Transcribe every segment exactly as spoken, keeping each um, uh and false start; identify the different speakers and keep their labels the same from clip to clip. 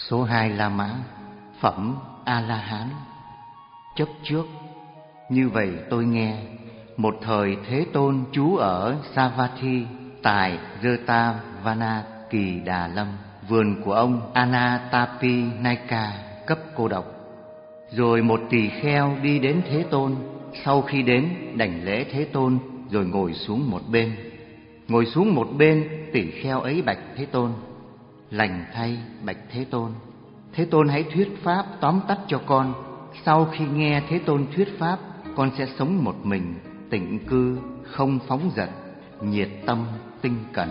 Speaker 1: Số hai La Mã, phẩm A-la-hán. Chấp trước. Như vậy tôi nghe, một thời Thế Tôn trú ở Savatthi tại Jetavana Kỳ Đà Lâm, vườn của ông Anatapinayka cấp cô độc. Rồi một tỳ kheo đi đến Thế Tôn, sau khi đến đảnh lễ Thế Tôn rồi ngồi xuống một bên. Ngồi xuống một bên, tỳ kheo ấy bạch Thế Tôn: Lành thay bạch Thế Tôn, Thế Tôn hãy thuyết pháp tóm tắt cho con. Sau khi nghe Thế Tôn thuyết pháp, con sẽ sống một mình, tịnh cư, không phóng dật, nhiệt tâm, tinh cần.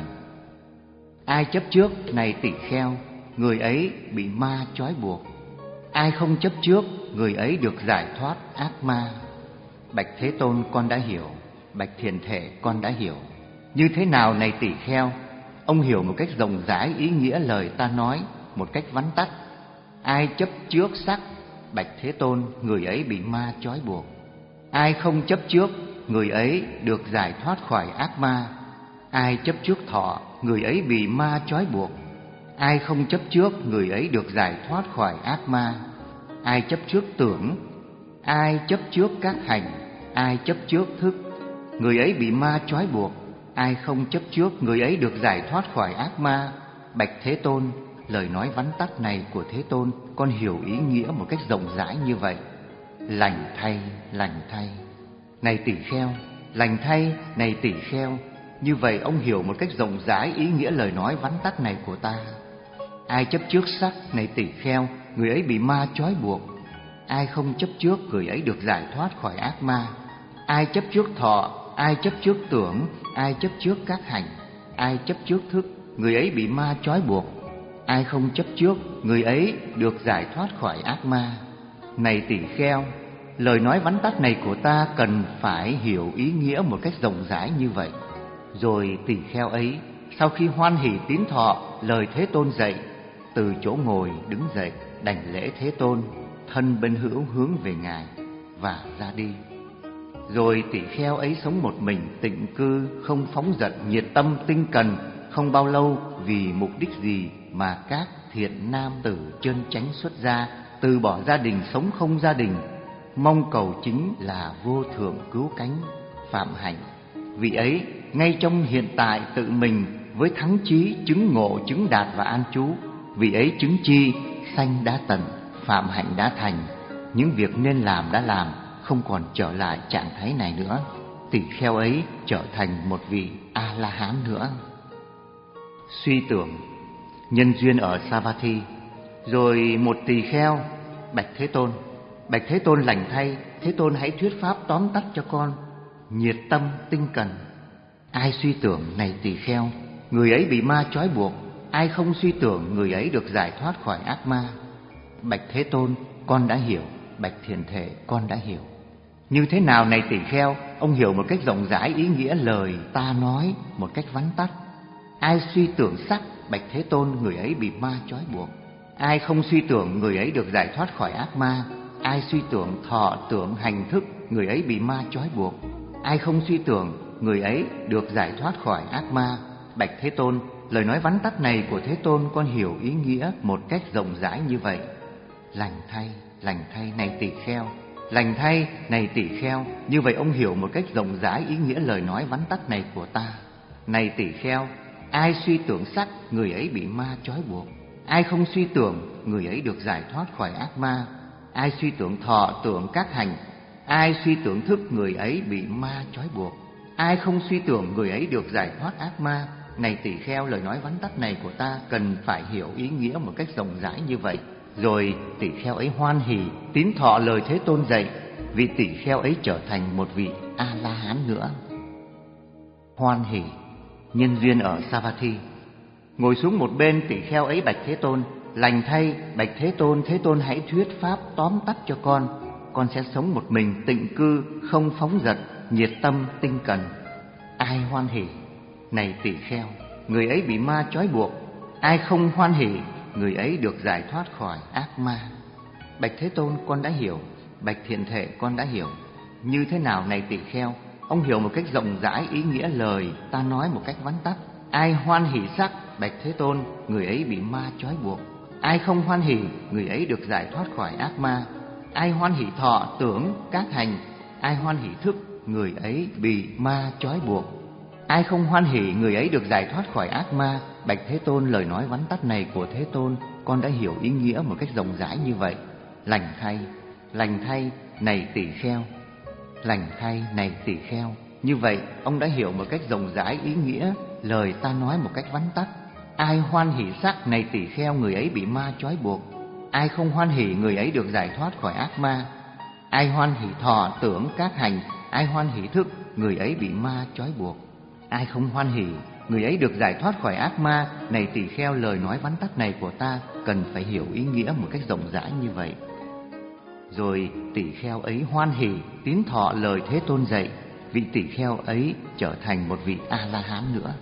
Speaker 1: Ai chấp trước, này tỳ kheo, người ấy bị ma trói buộc. Ai không chấp trước, người ấy được giải thoát ác ma. Bạch Thế Tôn, con đã hiểu. Bạch Thiền Thể, con đã hiểu. Như thế nào này tỳ kheo? Ông hiểu một cách rộng rãi ý nghĩa lời ta nói, một cách vắn tắt. Ai chấp trước sắc, bạch Thế Tôn, người ấy bị ma trói buộc. Ai không chấp trước, người ấy được giải thoát khỏi ác ma. Ai chấp trước thọ, người ấy bị ma trói buộc. Ai không chấp trước, người ấy được giải thoát khỏi ác ma. Ai chấp trước tưởng, ai chấp trước các hành, ai chấp trước thức, người ấy bị ma trói buộc. Ai không chấp trước, người ấy được giải thoát khỏi ác ma. Bạch Thế Tôn, lời nói vắn tắt này của Thế Tôn, con hiểu ý nghĩa một cách rộng rãi như vậy. Lành thay, lành thay, này tỳ kheo, lành thay, này tỳ kheo. Như vậy ông hiểu một cách rộng rãi ý nghĩa lời nói vắn tắt này của ta. Ai chấp trước sắc, này tỳ kheo, người ấy bị ma trói buộc. Ai không chấp trước, người ấy được giải thoát khỏi ác ma. Ai chấp trước thọ, ai chấp trước tưởng, ai chấp trước các hành, ai chấp trước thức, người ấy bị ma trói buộc. Ai không chấp trước, người ấy được giải thoát khỏi ác ma. Này tỳ kheo, lời nói vắn tắt này của ta cần phải hiểu ý nghĩa một cách rộng rãi như vậy. Rồi tỳ kheo ấy, sau khi hoan hỉ tín thọ lời Thế Tôn dạy, từ chỗ ngồi đứng dậy đảnh lễ Thế Tôn, thân bên hữu hướng về Ngài và ra đi. Rồi tỳ kheo ấy sống một mình, tịnh cư, không phóng dật, nhiệt tâm, tinh cần. Không bao lâu, vì mục đích gì mà các thiện nam tử chân chánh xuất gia, từ bỏ gia đình sống không gia đình, mong cầu chính là vô thượng cứu cánh phạm hạnh. Vị ấy ngay trong hiện tại tự mình với thắng chí chứng ngộ, chứng đạt và an trú. Vị ấy chứng chi sanh đã tận, phạm hạnh đã thành, những việc nên làm đã làm, không còn trở lại trạng thái này nữa. Tỳ kheo ấy trở thành một vị A-la-hán nữa. Suy tưởng. Nhân duyên ở Savatthi. Rồi một tỳ kheo bạch Thế Tôn: Bạch Thế Tôn, lành thay, Thế Tôn hãy thuyết pháp tóm tắt cho con. Nhiệt tâm, tinh cần. Ai suy tưởng, này tỳ kheo, người ấy bị ma trói buộc. Ai không suy tưởng, người ấy được giải thoát khỏi ác ma. Bạch Thế Tôn, con đã hiểu. Bạch Thiền Thể, con đã hiểu. Như thế nào này tỳ kheo? Ông hiểu một cách rộng rãi ý nghĩa lời ta nói một cách vắn tắt. Ai suy tưởng sắc, bạch Thế Tôn, người ấy bị ma trói buộc. Ai không suy tưởng, người ấy được giải thoát khỏi ác ma. Ai suy tưởng thọ, tưởng, hành, thức, người ấy bị ma trói buộc. Ai không suy tưởng, người ấy được giải thoát khỏi ác ma. Bạch Thế Tôn, lời nói vắn tắt này của Thế Tôn, con hiểu ý nghĩa một cách rộng rãi như vậy. Lành thay, lành thay, này tỳ kheo, lành thay, này tỳ kheo. Như vậy ông hiểu một cách rộng rãi ý nghĩa lời nói vắn tắt này của ta. Này tỳ kheo, ai suy tưởng sắc, người ấy bị ma trói buộc. Ai không suy tưởng, người ấy được giải thoát khỏi ác ma. Ai suy tưởng thọ, tưởng, các hành, ai suy tưởng thức, người ấy bị ma trói buộc. Ai không suy tưởng, người ấy được giải thoát ác ma. Này tỳ kheo, lời nói vắn tắt này của ta cần phải hiểu ý nghĩa một cách rộng rãi như vậy. Rồi tỳ kheo ấy hoan hỉ tín thọ lời Thế Tôn dạy. Vị tỳ kheo ấy trở thành một vị A-la-hán nữa. Hoan hỉ. Nhân duyên ở Savatthi. Ngồi xuống một bên, tỳ kheo ấy bạch Thế Tôn: Lành thay, bạch Thế Tôn, Thế Tôn hãy thuyết pháp tóm tắt cho con. Con sẽ sống một mình, tịnh cư, không phóng dật, nhiệt tâm, tinh cần. Ai hoan hỉ? Này tỳ kheo, người ấy bị ma trói buộc. Ai không hoan hỉ, người ấy được giải thoát khỏi ác ma. Bạch Thế Tôn, con đã hiểu. Bạch Thiện Thể, con đã hiểu. Như thế nào này tỳ kheo? Ông hiểu một cách rộng rãi ý nghĩa lời ta nói một cách vắn tắt. Ai hoan hỷ sắc, bạch Thế Tôn, người ấy bị ma trói buộc. Ai không hoan hỉ, người ấy được giải thoát khỏi ác ma. Ai hoan hỉ thọ tưởng các hành, ai hoan hỉ thức, người ấy bị ma trói buộc. Ai không hoan hỉ, người ấy được giải thoát khỏi ác ma. Bạch Thế Tôn, lời nói vắn tắt này của Thế Tôn, con đã hiểu ý nghĩa một cách rộng rãi như vậy. Lành thay, lành thay, này tỳ kheo. Lành thay, này tỳ kheo. Như vậy, ông đã hiểu một cách rộng rãi ý nghĩa lời ta nói một cách vắn tắt. Ai hoan hỉ sắc, này tỳ kheo, người ấy bị ma trói buộc. Ai không hoan hỉ, người ấy được giải thoát khỏi ác ma. Ai hoan hỉ thọ tưởng các hành, ai hoan hỉ thức, người ấy bị ma trói buộc. Ai không hoan hỉ, người ấy được giải thoát khỏi ác ma. Này tỳ kheo, lời nói vắn tắt này của ta cần phải hiểu ý nghĩa một cách rộng rãi như vậy. Rồi tỳ kheo ấy hoan hỉ tín thọ lời Thế Tôn dạy. Vị tỳ kheo ấy trở thành một vị A-la-hán nữa.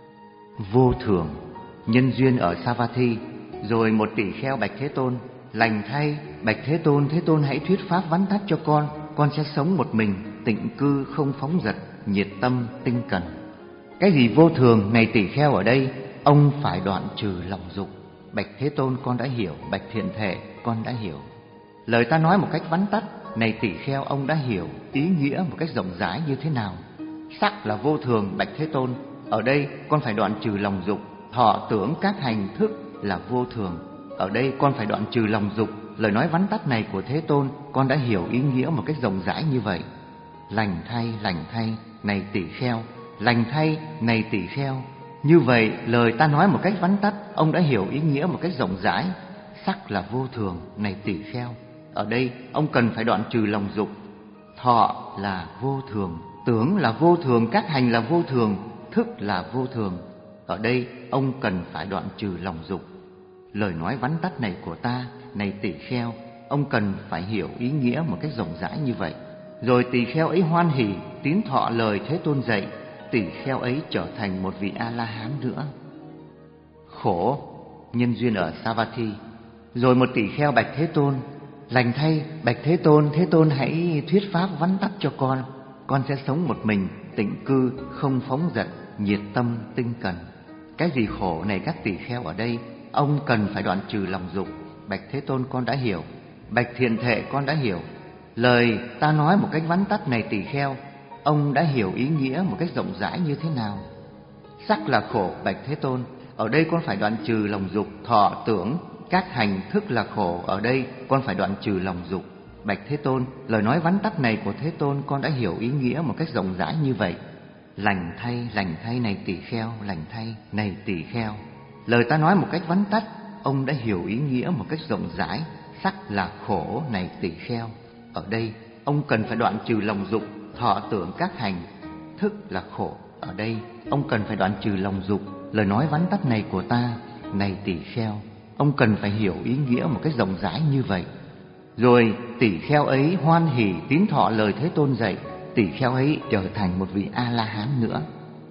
Speaker 1: Vô thường, nhân duyên ở Savatthi. Rồi một tỳ kheo bạch Thế Tôn: lành thay, bạch Thế Tôn, Thế Tôn hãy thuyết pháp vắn tắt cho con. Con sẽ sống một mình, tịnh cư, không phóng dật, nhiệt tâm, tinh cần. Cái gì vô thường? Này tỳ kheo, ở đây ông phải đoạn trừ lòng dục. Bạch Thế Tôn, con đã hiểu. Bạch Thiện Thể, con đã hiểu. Lời ta nói một cách vắn tắt. Này tỳ kheo, ông đã hiểu ý nghĩa một cách rộng rãi như thế nào. Sắc là vô thường, bạch Thế Tôn. Ở đây con phải đoạn trừ lòng dục. Thọ tưởng các hành thức là vô thường. Ở đây con phải đoạn trừ lòng dục. Lời nói vắn tắt này của Thế Tôn, con đã hiểu ý nghĩa một cách rộng rãi như vậy. Lành thay, lành thay, này tỳ kheo. Lành thay, này tỳ kheo. Như vậy, lời ta nói một cách vắn tắt, ông đã hiểu ý nghĩa một cách rộng rãi. Sắc là vô thường, này tỳ kheo. Ở đây ông cần phải đoạn trừ lòng dục. Thọ là vô thường, tưởng là vô thường, các hành là vô thường, thức là vô thường. Ở đây ông cần phải đoạn trừ lòng dục. Lời nói vắn tắt này của ta, này tỳ kheo, ông cần phải hiểu ý nghĩa một cách rộng rãi như vậy. Rồi tỳ kheo ấy hoan hỉ tín thọ lời Thế Tôn dạy. Tỳ kheo ấy trở thành một vị A-la-hán nữa. Khổ, nhân duyên ở Savatthi. Rồi một tỳ kheo bạch Thế Tôn: lành thay, bạch Thế Tôn, Thế Tôn hãy thuyết pháp vắn tắt cho con. Con sẽ sống một mình, tịnh cư, không phóng dật, nhiệt tâm, tinh cần. Cái gì khổ? Này các tỳ kheo, ở đây ông cần phải đoạn trừ lòng dục. Bạch Thế Tôn, con đã hiểu. Bạch Thiện Thể, con đã hiểu. Lời ta nói một cách vắn tắt, này tỳ kheo, ông đã hiểu ý nghĩa một cách rộng rãi như thế nào. Sắc là khổ, bạch Thế Tôn. Ở đây con phải đoạn trừ lòng dục. Thọ tưởng các hành thức là khổ. Ở đây con phải đoạn trừ lòng dục. Bạch Thế Tôn, lời nói vắn tắt này của Thế Tôn, con đã hiểu ý nghĩa một cách rộng rãi như vậy. Lành thay, lành thay, này tỳ kheo. Lành thay, này tỳ kheo. Lời ta nói một cách vắn tắt, ông đã hiểu ý nghĩa một cách rộng rãi. Sắc là khổ, này tỳ kheo. Ở đây ông cần phải đoạn trừ lòng dục. Thọ tưởng các hành thức là khổ. Ở đây ông cần phải đoạn trừ lòng dục. Lời nói vắn tắt này của ta, này tỳ kheo, ông cần phải hiểu ý nghĩa một cách rộng rãi như vậy. Rồi tỳ kheo ấy hoan hỉ tín thọ lời Thế Tôn dạy. Tỳ kheo ấy trở thành một vị A-la-hán nữa.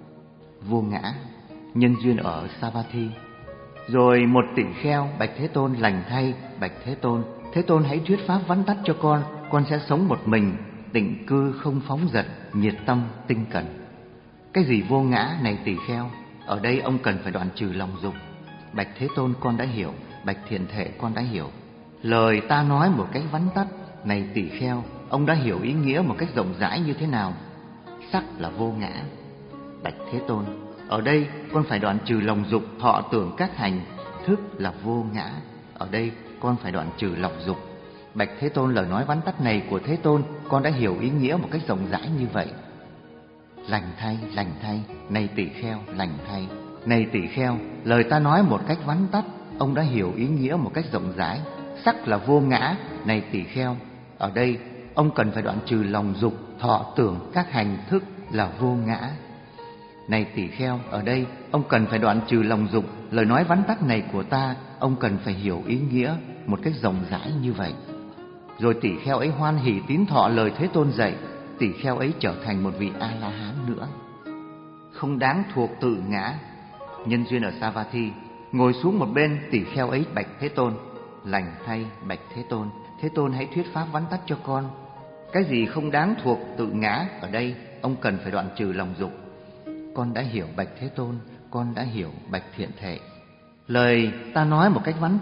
Speaker 1: Vô ngã, nhân duyên ở Savatthi. Rồi một tỳ kheo bạch Thế Tôn: lành thay, bạch Thế Tôn, Thế Tôn hãy thuyết pháp vắn tắt cho con. Con sẽ sống một mình, tịnh cư, không phóng dật, nhiệt tâm, tinh cần. Cái gì vô ngã? Này tỳ kheo, ở đây ông cần phải đoạn trừ lòng dục. Bạch Thế Tôn, con đã hiểu. Bạch Thiện Thể, con đã hiểu. Lời ta nói một cách vắn tắt, này tỳ kheo, ông đã hiểu ý nghĩa một cách rộng rãi như thế nào. Sắc là vô ngã. Bạch Thế Tôn, ở đây con phải đoạn trừ lòng dục. Thọ tưởng các hành thức là vô ngã. Ở đây con phải đoạn trừ lòng dục. Bạch Thế Tôn, lời nói vắn tắt này của Thế Tôn, con đã hiểu ý nghĩa một cách rộng rãi như vậy. Lành thay, lành thay, này tỳ kheo. Lành thay, này tỳ kheo, lời ta nói một cách vắn tắt, ông đã hiểu ý nghĩa một cách rộng rãi. Sắc là vô ngã, này tỳ kheo. Ở đây ông cần phải đoạn trừ lòng dục. Thọ tưởng các hành thức là vô ngã. Này tỳ kheo, ở đây ông cần phải đoạn trừ lòng dục. Lời nói vắn tắt này của ta, ông cần phải hiểu ý nghĩa một cách rộng rãi như vậy. Rồi tỳ kheo ấy hoan hỉ tín thọ lời Thế Tôn dạy. Tỳ kheo ấy trở thành một vị A-la-hán nữa. Không đáng thuộc tự ngã, nhân duyên ở Savatthi. Ngồi xuống một bên, tỳ kheo ấy bạch Thế Tôn: lành thay, bạch Thế Tôn, Thế Tôn hãy thuyết pháp vắn tắt cho con. Cái gì không đáng thuộc tự ngã? Ở đây ông cần phải đoạn trừ lòng dục. Con đã hiểu, bạch Thế Tôn, con đã hiểu. Bạch Thiện Thể, lời ta nói một cách vắn tắt,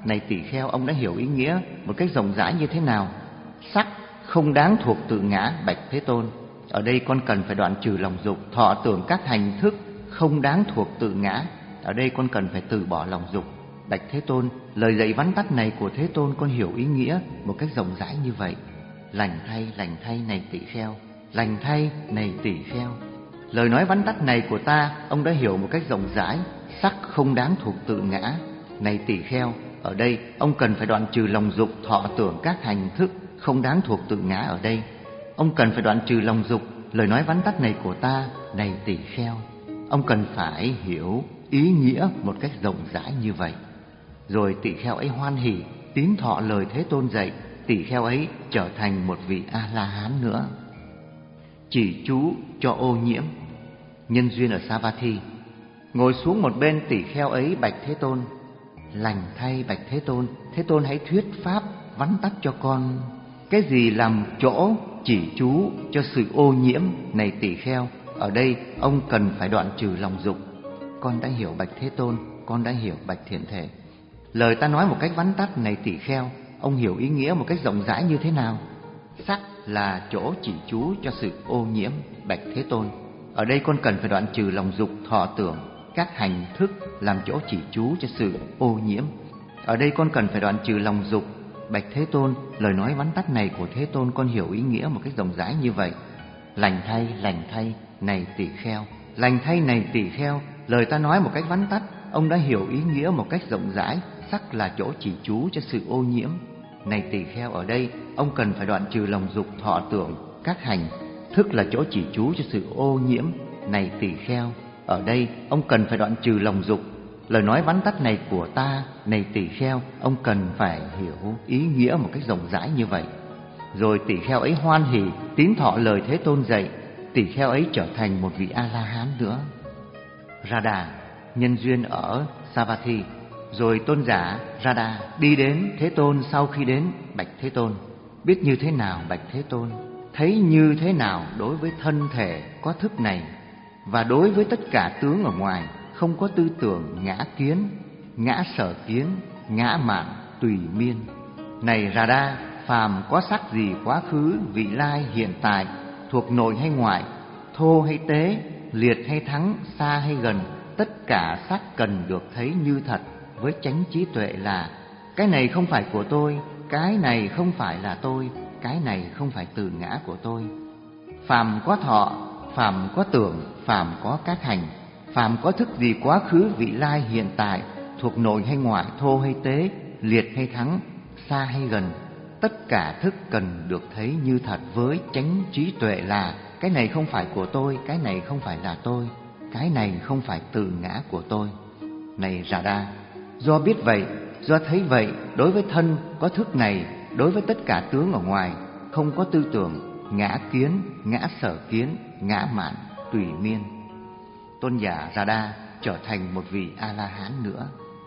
Speaker 1: này tỳ kheo, ông đã hiểu ý nghĩa một cách rộng rãi như thế nào? Sắc không đáng thuộc tự ngã, bạch Thế Tôn. Ở đây con cần phải đoạn trừ lòng dục. Thọ tưởng các hành thức không đáng thuộc tự ngã. Ở đây con cần phải từ bỏ lòng dục, bạch Thế Tôn. Lời dạy vắn tắt này của Thế Tôn con hiểu ý nghĩa một cách rộng rãi như vậy. Lành thay, lành thay này tỳ kheo, lành thay này tỳ kheo. Lời nói vắn tắt này của ta, ông đã hiểu một cách rộng rãi. Sắc không đáng thuộc tự ngã, này tỳ kheo. Ở đây ông cần phải đoạn trừ lòng dục. Thọ tưởng các hành thức không đáng thuộc tự ngã. Ở đây ông cần phải đoạn trừ lòng dục. Lời nói vắn tắt này của ta, này tỳ kheo, ông cần phải hiểu ý nghĩa một cách rộng rãi như vậy. Rồi tỳ kheo ấy hoan hỉ tín thọ lời Thế Tôn dạy. Tỳ kheo ấy trở thành một vị A-la-hán nữa. Chỉ chú cho ô nhiễm. Nhân duyên ở Savatthi. Ngồi xuống một bên, tỳ kheo ấy bạch Thế Tôn: lành thay bạch Thế Tôn, Thế Tôn hãy thuyết pháp vắn tắt cho con. Cái gì làm chỗ chỉ chú cho sự ô nhiễm, này tỳ kheo? Ở đây ông cần phải đoạn trừ lòng dục. Con đã hiểu bạch Thế Tôn, con đã hiểu bạch Thiện Thể. Lời ta nói một cách vắn tắt, này tỳ kheo, ông hiểu ý nghĩa một cách rộng rãi như thế nào? Sắc là chỗ chỉ chú cho sự ô nhiễm, bạch Thế Tôn. Ở đây con cần phải đoạn trừ lòng dục. Thọ tưởng các hành thức làm chỗ chỉ chú cho sự ô nhiễm. Ở đây con cần phải đoạn trừ lòng dục, bạch Thế Tôn. Lời nói vắn tắt này của Thế Tôn con hiểu ý nghĩa một cách rộng rãi như vậy. Lành thay, lành thay này tỳ kheo, lành thay này tỳ kheo. Lời ta nói một cách vắn tắt, ông đã hiểu ý nghĩa một cách rộng rãi. Sắc là chỗ chỉ chú cho sự ô nhiễm, này tỳ kheo. Ở đây ông cần phải đoạn trừ lòng dục. Thọ tưởng các hành thức là chỗ chỉ chú cho sự ô nhiễm, này tỳ kheo. Ở đây ông cần phải đoạn trừ lòng dục. Lời nói vắn tắt này của ta, này tỳ kheo, ông cần phải hiểu ý nghĩa một cách rộng rãi như vậy. Rồi tỳ kheo ấy hoan hỉ tín thọ lời Thế Tôn dạy. Tỳ kheo ấy trở thành một vị A-la-hán nữa. Radha. Nhân duyên ở Savatthi. Rồi tôn giả Radha đi đến Thế Tôn. Sau khi đến, bạch Thế Tôn: biết như thế nào bạch Thế Tôn? Thấy như thế nào đối với thân thể có thức này, và đối với tất cả tướng ở ngoài, không có tư tưởng ngã kiến, ngã sở kiến, ngã mạn, tùy miên. Này Radha, phàm có sắc gì quá khứ, vị lai, hiện tại, thuộc nội hay ngoại, thô hay tế, liệt hay thắng, xa hay gần, tất cả sắc cần được thấy như thật với chánh trí tuệ là: cái này không phải của tôi, cái này không phải là tôi, cái này không phải từ ngã của tôi. Phàm có thọ, phàm có tưởng, phàm có các hành, phàm có thức gì quá khứ, vị lai, hiện tại, thuộc nội hay ngoại, thô hay tế, liệt hay thắng, xa hay gần, tất cả thức cần được thấy như thật với chánh trí tuệ là: cái này không phải của tôi, cái này không phải là tôi, cái này không phải từ ngã của tôi. Này Radha, do biết vậy, do thấy vậy, đối với thân có thức này, đối với tất cả tướng ở ngoài, không có tư tưởng ngã kiến, ngã sở kiến, ngã mạn, tùy miên. Tôn giả Radha trở thành một vị A-la-hán nữa.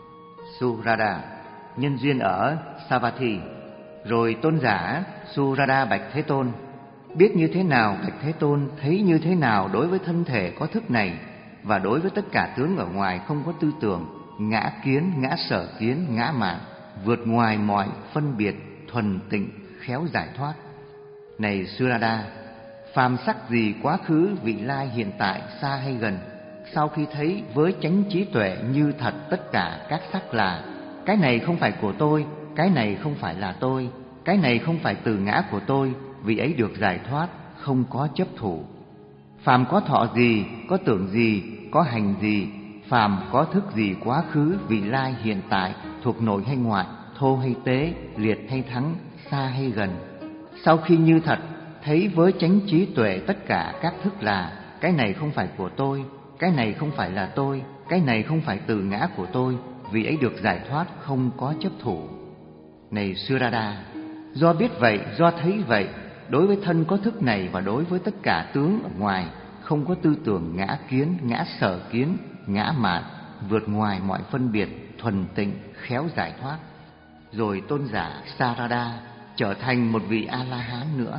Speaker 1: Surada. Nhân duyên ở Savatthi. Rồi tôn giả Surada bạch Thế Tôn: biết như thế nào bạch Thế Tôn? Thấy như thế nào đối với thân thể có thức này, và đối với tất cả tướng ở ngoài, không có tư tưởng ngã kiến, ngã sở kiến, ngã mạn, vượt ngoài mọi phân biệt, thuần tịnh, khéo giải thoát. Này Surada, phàm sắc gì quá khứ, vị lai, hiện tại, xa hay gần, sau khi thấy với chánh trí tuệ như thật tất cả các sắc là: cái này không phải của tôi, cái này không phải là tôi, cái này không phải từ ngã của tôi, vị ấy được giải thoát, không có chấp thủ. Phàm có thọ gì, có tưởng gì, có hành gì, phàm có thức gì quá khứ, vị lai, hiện tại, thuộc nội hay ngoại, thô hay tế, liệt hay thắng, xa hay gần, sau khi như thật thấy với chánh trí tuệ tất cả các thức là: cái này không phải của tôi, cái này không phải là tôi, cái này không phải từ ngã của tôi, vị ấy được giải thoát, không có chấp thủ. Này Surada, do biết vậy, do thấy vậy, đối với thân có thức này và đối với tất cả tướng ở ngoài, không có tư tưởng ngã kiến, ngã sở kiến, ngã mạn, vượt ngoài mọi phân biệt, thuần tịnh, khéo giải thoát. Rồi tôn giả Sarada trở thành một vị A-la-hán nữa.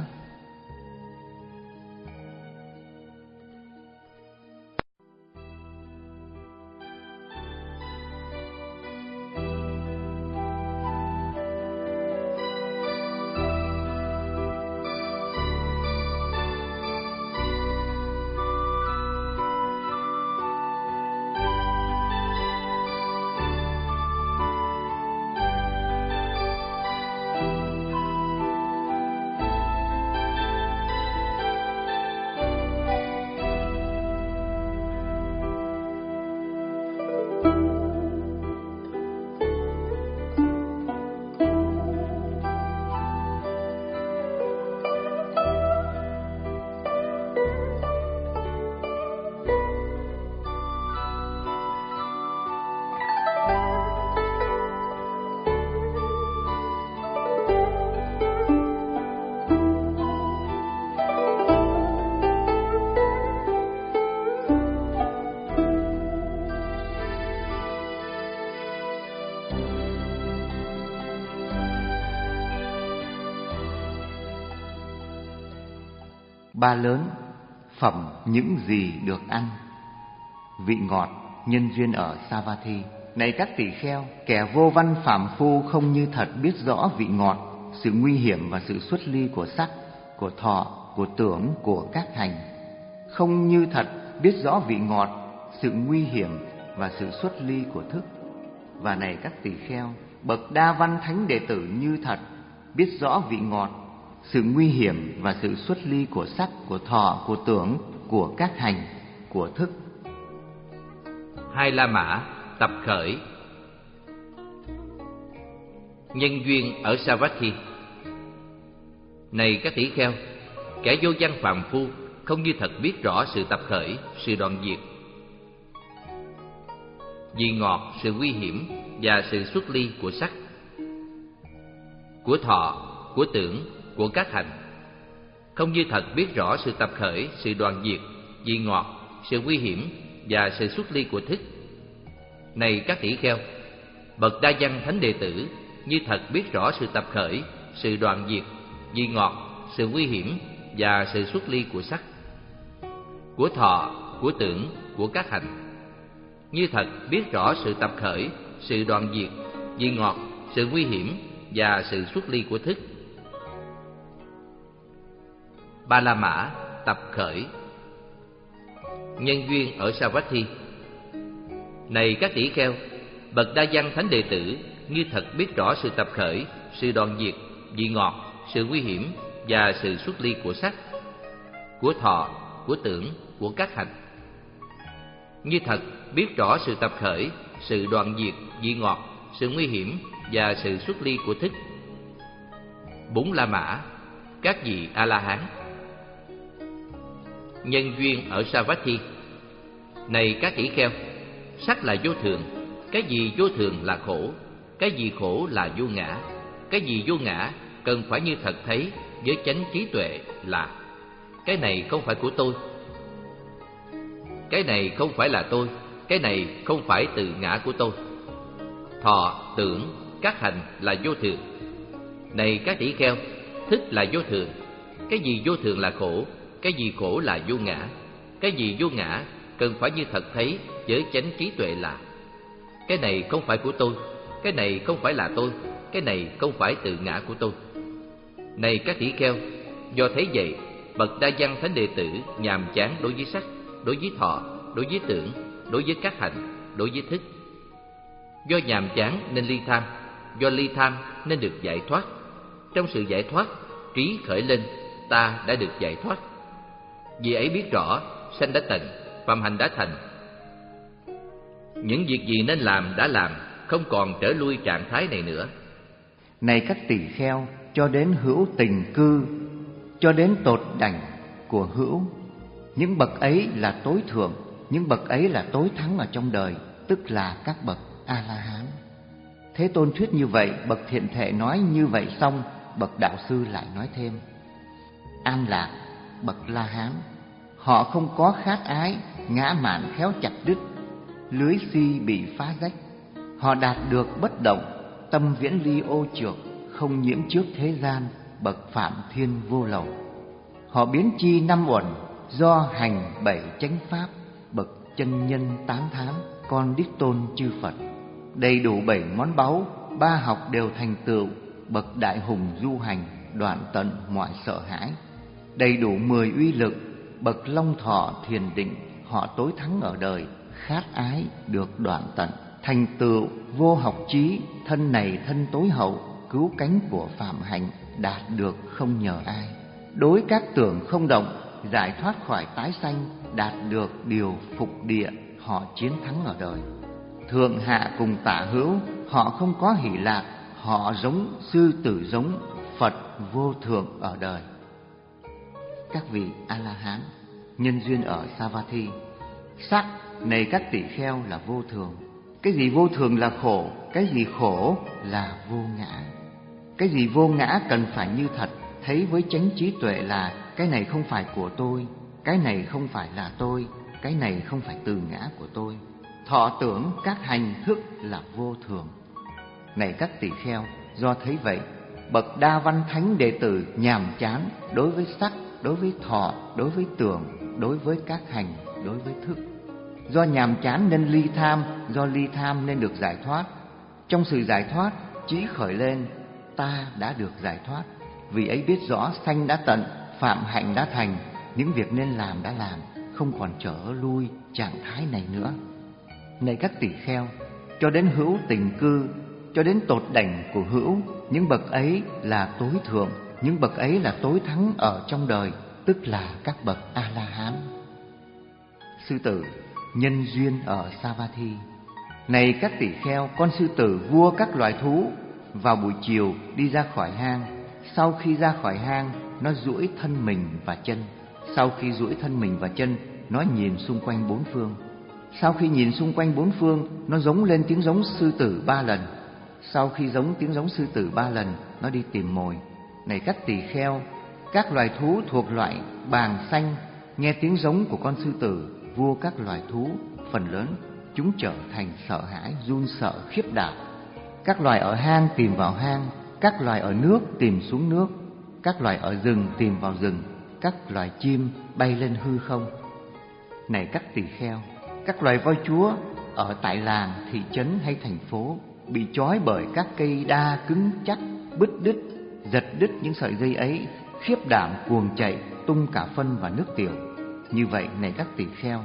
Speaker 1: Ba lớn, phẩm những gì được ăn. Vị ngọt, nhân duyên ở Savatthi. Này các tỳ kheo, kẻ vô văn phàm phu không như thật biết rõ vị ngọt, sự nguy hiểm và sự xuất ly của sắc, của thọ, của tưởng, của các hành. Không như thật biết rõ vị ngọt, sự nguy hiểm và sự xuất ly của thức. Và này các tỳ kheo, bậc đa văn thánh đệ tử như thật biết rõ vị ngọt, sự nguy hiểm và sự xuất ly của sắc, của thọ, của tưởng, của các hành, của thức.
Speaker 2: Hai La Mã tập khởi. Nhân duyên ở Savatthi. Này các tỷ kheo, kẻ vô văn phàm phu không như thật biết rõ sự tập khởi, sự đoạn diệt, vị ngọt, sự nguy hiểm và sự xuất ly của sắc, của thọ, của tưởng, của các hành. Không như thật biết rõ sự tập khởi, sự đoạn diệt, vị ngọt, sự nguy hiểm và sự xuất ly của thức. Này các tỷ kheo, bậc đa văn thánh đệ tử như thật biết rõ sự tập khởi, sự đoạn diệt, vị ngọt, sự nguy hiểm và sự xuất ly của sắc, của thọ, của tưởng, của các hành. Như thật biết rõ sự tập khởi, sự đoạn diệt, vị ngọt, sự nguy hiểm và sự xuất ly của thức. Ba La Mã tập khởi. Nhân duyên ở Savatthi. Này các tỷ kheo, bậc đa văn thánh đệ tử như thật biết rõ sự tập khởi, sự đoạn diệt, vị ngọt, sự nguy hiểm và sự xuất ly của sắc, của thọ, của tưởng, của các hành. Như thật biết rõ sự tập khởi, sự đoạn diệt, vị ngọt, sự nguy hiểm và sự xuất ly của thức. Bốn La Mã, các vị A-la-hán. Nhân duyên ở Savatthi. Này các tỷ kheo, sắc là vô thường, cái gì vô thường là khổ, cái gì khổ là vô ngã, cái gì vô ngã cần phải như thật thấy với chánh trí tuệ là cái này không phải của tôi, cái này không phải là tôi, cái này không phải từ ngã của tôi. Thọ, tưởng, các hành là vô thường. Này các tỷ kheo, thức là vô thường, cái gì vô thường là khổ, cái gì khổ là vô ngã, cái gì vô ngã cần phải như thật thấy với chánh trí tuệ là cái này không phải của tôi, cái này không phải là tôi, cái này không phải từ ngã của tôi. Này các tỷ kheo, do thấy vậy, bậc đa văn thánh đệ tử nhàm chán đối với sắc, đối với thọ, đối với tưởng, đối với các hành, đối với thức. Do nhàm chán nên ly tham, do ly tham nên được giải thoát. Trong sự giải thoát, trí khởi lên, ta đã được giải thoát. Vì ấy biết rõ, sanh đã tịnh, phàm hành đã thành. Những việc gì nên làm đã làm, không còn trở lui trạng thái này nữa.
Speaker 1: Này các tỳ kheo, cho đến hữu tình cư, cho đến tột đảnh của hữu, những bậc ấy là tối thượng, những bậc ấy là tối thắng ở trong đời, tức là các bậc A-la-hán. Thế Tôn thuyết như vậy, bậc thiện thệ nói như vậy xong, bậc đạo sư lại nói thêm: An lạc, bậc La-hán, họ không có khát ái, ngã mạn khéo chặt đứt, lưới si bị phá rách. Họ đạt được bất động, tâm viễn ly ô trược, không nhiễm trước thế gian, bậc phạm thiên vô lậu. Họ biến chi năm uẩn, do hành bảy chánh pháp, bậc chân nhân tán thán, con đích tôn chư Phật. Đầy đủ bảy món báu, ba học đều thành tựu, bậc đại hùng du hành, đoạn tận mọi sợ hãi. Đầy đủ mười uy lực, bậc long thọ thiền định, họ tối thắng ở đời, khát ái được đoạn tận, thành tựu vô học trí, thân này thân tối hậu, cứu cánh của phạm hạnh, đạt được không nhờ ai. Đối các tưởng không động, giải thoát khỏi tái sanh, đạt được điều phục địa, họ chiến thắng ở đời. Thượng hạ cùng tả hữu, họ không có hỷ lạc, họ giống sư tử giống Phật vô thượng ở đời. Các vị A-la-hán, nhân duyên ở Savatthi. Sắc, này các tỷ kheo, là vô thường. Cái gì vô thường là khổ, cái gì khổ là vô ngã. Cái gì vô ngã cần phải như thật, thấy với chánh trí tuệ là cái này không phải của tôi, cái này không phải là tôi, cái này không phải từ ngã của tôi. Thọ tưởng các hành thức là vô thường. Này các tỷ kheo, do thấy vậy, bậc đa văn thánh đệ tử nhàm chán đối với sắc, đối với thọ, đối với tưởng, đối với các hành, đối với thức. Do nhàm chán nên ly tham, do ly tham nên được giải thoát. Trong sự giải thoát, chí khởi lên, ta đã được giải thoát. Vì ấy biết rõ sanh đã tận, phạm hạnh đã thành, những việc nên làm đã làm, không còn trở lui trạng thái này nữa. Này các tỳ kheo, cho đến hữu tình cư, cho đến tột đỉnh của hữu, những bậc ấy là tối thượng, những bậc ấy là tối thắng ở trong đời, tức là các bậc A-la-hán. Sư tử, nhân duyên ở Savatthi. Này các tỳ kheo, con sư tử vua các loài thú vào buổi chiều đi ra khỏi hang. Sau khi ra khỏi hang, nó duỗi thân mình và chân. Sau khi duỗi thân mình và chân, nó nhìn xung quanh bốn phương. Sau khi nhìn xung quanh bốn phương, nó giống lên tiếng giống sư tử ba lần. Sau khi giống tiếng giống sư tử ba lần, nó đi tìm mồi. Này các tỳ kheo, các loài thú thuộc loại bàng xanh nghe tiếng giống của con sư tử vua các loài thú, phần lớn chúng trở thành sợ hãi, run sợ, khiếp đảm. Các loài ở hang tìm vào hang, các loài ở nước tìm xuống nước, các loài ở rừng tìm vào rừng, các loài chim bay lên hư không. Này các tỳ kheo, các loài voi chúa ở tại làng, thị trấn hay thành phố bị trói bởi các cây đa cứng chắc, bứt đứt, giật đứt những sợi dây ấy, khiếp đảm cuồng chạy, tung cả phân và nước tiểu. Như vậy này các tỳ kheo,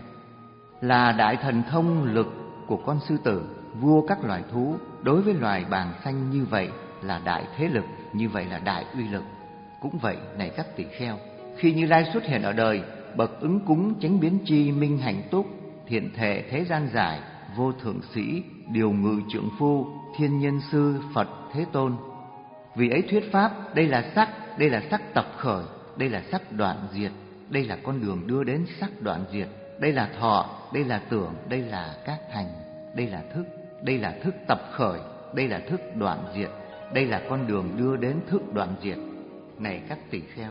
Speaker 1: là đại thần thông lực của con sư tử vua các loài thú đối với loài bàng xanh, như vậy là đại thế lực, như vậy là đại uy lực. Cũng vậy này các tỳ kheo, khi Như Lai xuất hiện ở đời, bậc ứng cúng chánh biến chi, minh hạnh túc, thiện thệ thế gian giải, vô thượng sĩ, điều ngự trượng phu, thiên nhân sư, Phật Thế Tôn. Vì ấy thuyết pháp, đây là sắc, đây là sắc tập khởi, đây là sắc đoạn diệt, đây là con đường đưa đến sắc đoạn diệt, đây là thọ, đây là tưởng, đây là các hành, đây là thức, đây là thức tập khởi, đây là thức đoạn diệt, đây là con đường đưa đến thức đoạn diệt. Này các tỳ kheo,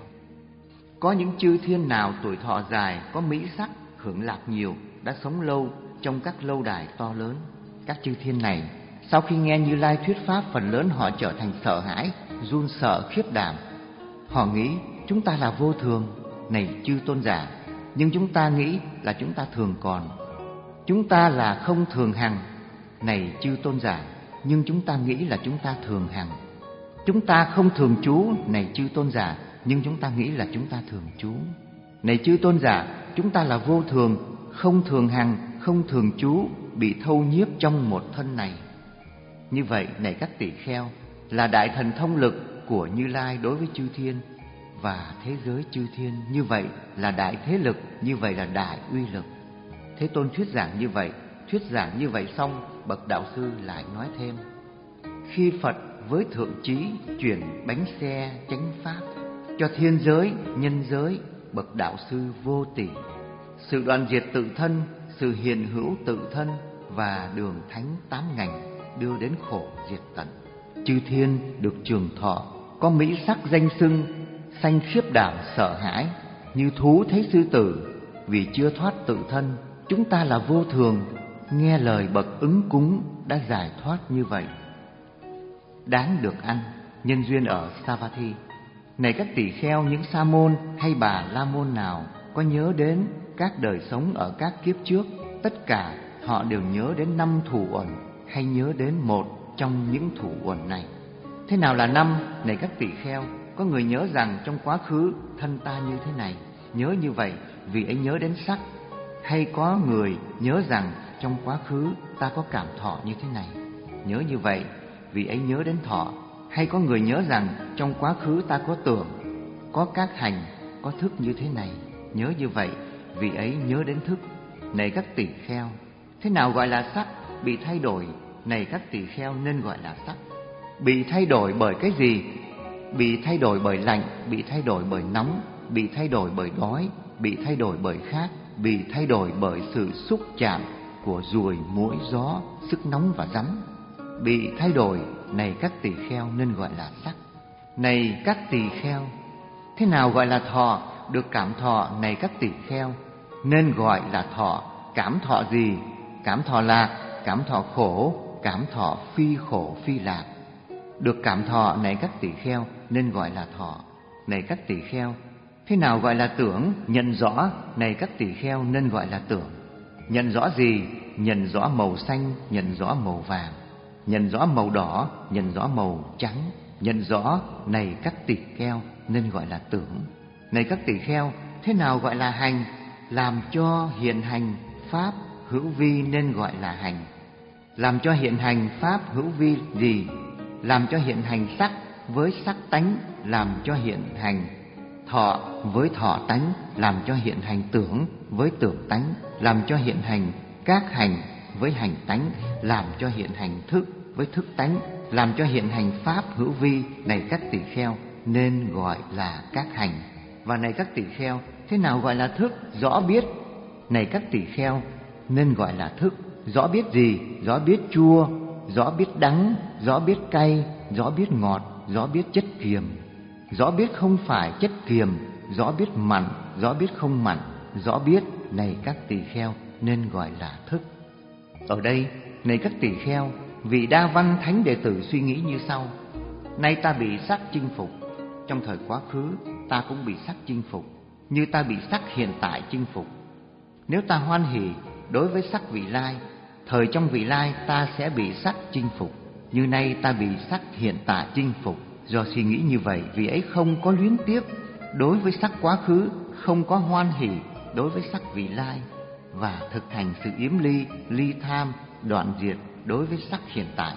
Speaker 1: có những chư thiên nào tuổi thọ dài, có mỹ sắc, hưởng lạc nhiều, đã sống lâu trong các lâu đài to lớn. Các chư thiên này sau khi nghe Như Lai thuyết pháp, phần lớn họ trở thành sợ hãi, run sợ, khiếp đảm. Họ nghĩ chúng ta là vô thường. Này chư tôn giả, nhưng chúng ta nghĩ là chúng ta thường còn. Chúng ta là không thường hằng. Này chư tôn giả, nhưng chúng ta nghĩ là chúng ta thường hằng. Chúng ta không thường trú. Này chư tôn giả, nhưng chúng ta nghĩ là chúng ta thường trú. Này chư tôn giả, chúng ta là vô thường, không thường hằng, không thường trú, bị thâu nhiếp trong một thân này. Như vậy này các tỳ kheo, là đại thần thông lực của Như Lai đối với chư thiên và thế giới chư thiên, như vậy là đại thế lực, như vậy là đại uy lực. Thế Tôn thuyết giảng như vậy, thuyết giảng như vậy xong, bậc đạo sư lại nói thêm: khi Phật với thượng trí chuyển bánh xe chánh pháp cho thiên giới, nhân giới, bậc đạo sư vô tỷ, sự đoạn diệt tự thân, sự hiện hữu tự thân và đường thánh tám ngành đưa đến khổ diệt tận. Chư thiên được trường thọ, có mỹ sắc danh xưng, sanh khiếp đảm sợ hãi, như thú thấy sư tử. Vì chưa thoát tự thân, chúng ta là vô thường, nghe lời bậc ứng cúng đã giải thoát như vậy. Đáng được ăn, nhân duyên ở Savatthi. Này các tỳ kheo, những sa môn hay bà la môn nào có nhớ đến các đời sống ở các kiếp trước, tất cả họ đều nhớ đến năm thủ uẩn, hay nhớ đến một trong những thủ uẩn này. Thế nào là năm? Này các tỳ kheo, có người nhớ rằng trong quá khứ thân ta như thế này, nhớ như vậy vì ấy nhớ đến sắc. Hay có người nhớ rằng trong quá khứ ta có cảm thọ như thế này, nhớ như vậy vì ấy nhớ đến thọ. Hay có người nhớ rằng trong quá khứ ta có tưởng, có các hành, có thức như thế này, nhớ như vậy vì ấy nhớ đến thức. Này các tỳ kheo, thế nào gọi là sắc? Bị thay đổi. Này các tỳ kheo, nên gọi là sắc. Bị thay đổi bởi cái gì? Bị thay đổi bởi lạnh, bị thay đổi bởi nóng, bị thay đổi bởi đói, bị thay đổi bởi khát, bị thay đổi bởi sự xúc chạm của ruồi, muỗi, gió, sức nóng và rắn. Bị thay đổi, này các tỳ kheo, nên gọi là sắc. Này các tỳ kheo, thế nào gọi là thọ? Được cảm thọ. Này các tỳ kheo, nên gọi là thọ. Cảm thọ gì? Cảm thọ lạc, cảm thọ khổ, cảm thọ phi khổ phi lạc. Được cảm thọ, này các tỳ kheo, nên gọi là thọ. Này các tỳ kheo, thế nào gọi là tưởng? Nhận rõ, này các tỳ kheo, nên gọi là tưởng. Nhận rõ gì? Nhận rõ màu xanh, nhận rõ màu vàng, nhận rõ màu đỏ, nhận rõ màu trắng. Nhận rõ, này các tỳ kheo, nên gọi là tưởng. Này các tỳ kheo, thế nào gọi là hành? Làm cho hiện hành pháp hữu vi nên gọi là hành. Làm cho hiện hành pháp hữu vi gì? Làm cho hiện hành sắc với sắc tánh, làm cho hiện hành thọ với thọ tánh, làm cho hiện hành tưởng với tưởng tánh, làm cho hiện hành các hành với hành tánh, làm cho hiện hành thức với thức tánh, làm cho hiện hành pháp hữu vi. Này các tỳ kheo, nên gọi là các hành. Và này các tỳ kheo, thế nào gọi là thức? Rõ biết. Này các tỳ kheo, nên gọi là thức. Rõ biết gì? Rõ biết chua, rõ biết đắng, rõ biết cay, rõ biết ngọt, rõ biết chất kiềm, rõ biết không phải chất kiềm, rõ biết mặn, rõ biết không mặn, rõ biết. Này các tỳ kheo, nên gọi là thức. Ở đây, này các tỳ kheo, vị Đa Văn thánh đệ tử suy nghĩ như sau: nay ta bị sắc chinh phục, trong thời quá khứ ta cũng bị sắc chinh phục, như ta bị sắc hiện tại chinh phục. Nếu ta hoan hỉ đối với sắc vị lai, thời trong vị lai ta sẽ bị sắc chinh phục, như nay ta bị sắc hiện tại chinh phục. Do suy nghĩ như vậy, vị ấy không có luyến tiếc đối với sắc quá khứ, không có hoan hỉ đối với sắc vị lai, và thực hành sự yếm ly, ly tham, đoạn diệt đối với sắc hiện tại.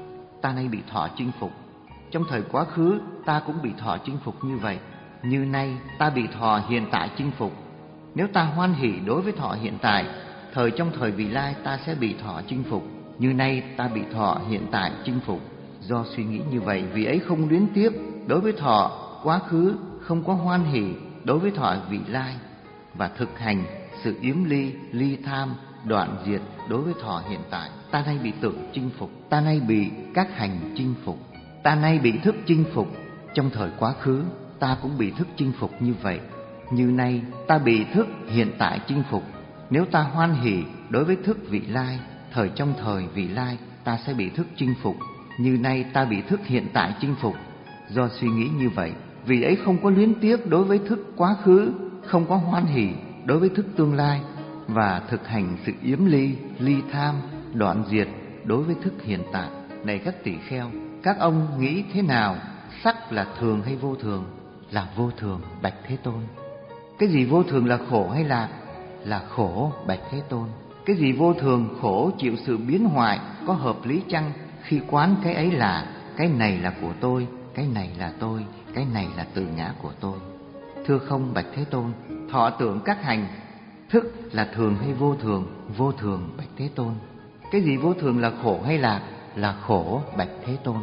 Speaker 1: Ta nay bị thọ chinh phục, trong thời quá khứ ta cũng bị thọ chinh phục như vậy, như nay ta bị thọ hiện tại chinh phục. Nếu ta hoan hỉ đối với thọ hiện tại, thời trong thời vị lai ta sẽ bị thọ chinh phục, như nay ta bị thọ hiện tại chinh phục. Do suy nghĩ như vậy, vị ấy không luyến tiếc đối với thọ quá khứ, không có hoan hỉ đối với thọ vị lai, và thực hành sự yếm ly, ly tham, đoạn diệt đối với thọ hiện tại. Ta nay bị tưởng chinh phục, ta nay bị các hành chinh phục, ta nay bị thức chinh phục. Trong thời quá khứ ta cũng bị thức chinh phục như vậy, như nay ta bị thức hiện tại chinh phục. Nếu ta hoan hỉ đối với thức vị lai, thời trong thời vị lai ta sẽ bị thức chinh phục, như nay ta bị thức hiện tại chinh phục. Do suy nghĩ như vậy, vị ấy không có luyến tiếc đối với thức quá khứ, không có hoan hỉ đối với thức tương lai, và thực hành sự yếm ly, ly tham, đoạn diệt đối với thức hiện tại. Này các tỳ kheo, các ông nghĩ thế nào? Sắc là thường hay vô thường? Là vô thường, bạch Thế Tôn. Cái gì vô thường, là khổ hay lạc? Là khổ, bạch Thế Tôn. Cái gì vô thường, khổ, chịu sự biến hoại, có hợp lý chăng khi quán cái ấy là cái này là của tôi, cái này là tôi, cái này là tự ngã của tôi? Thưa không, bạch Thế Tôn. Thọ tưởng các hành thức là thường hay vô thường? Vô thường, bạch Thế Tôn. Cái gì vô thường, là khổ hay lạc? Là khổ, bạch Thế Tôn.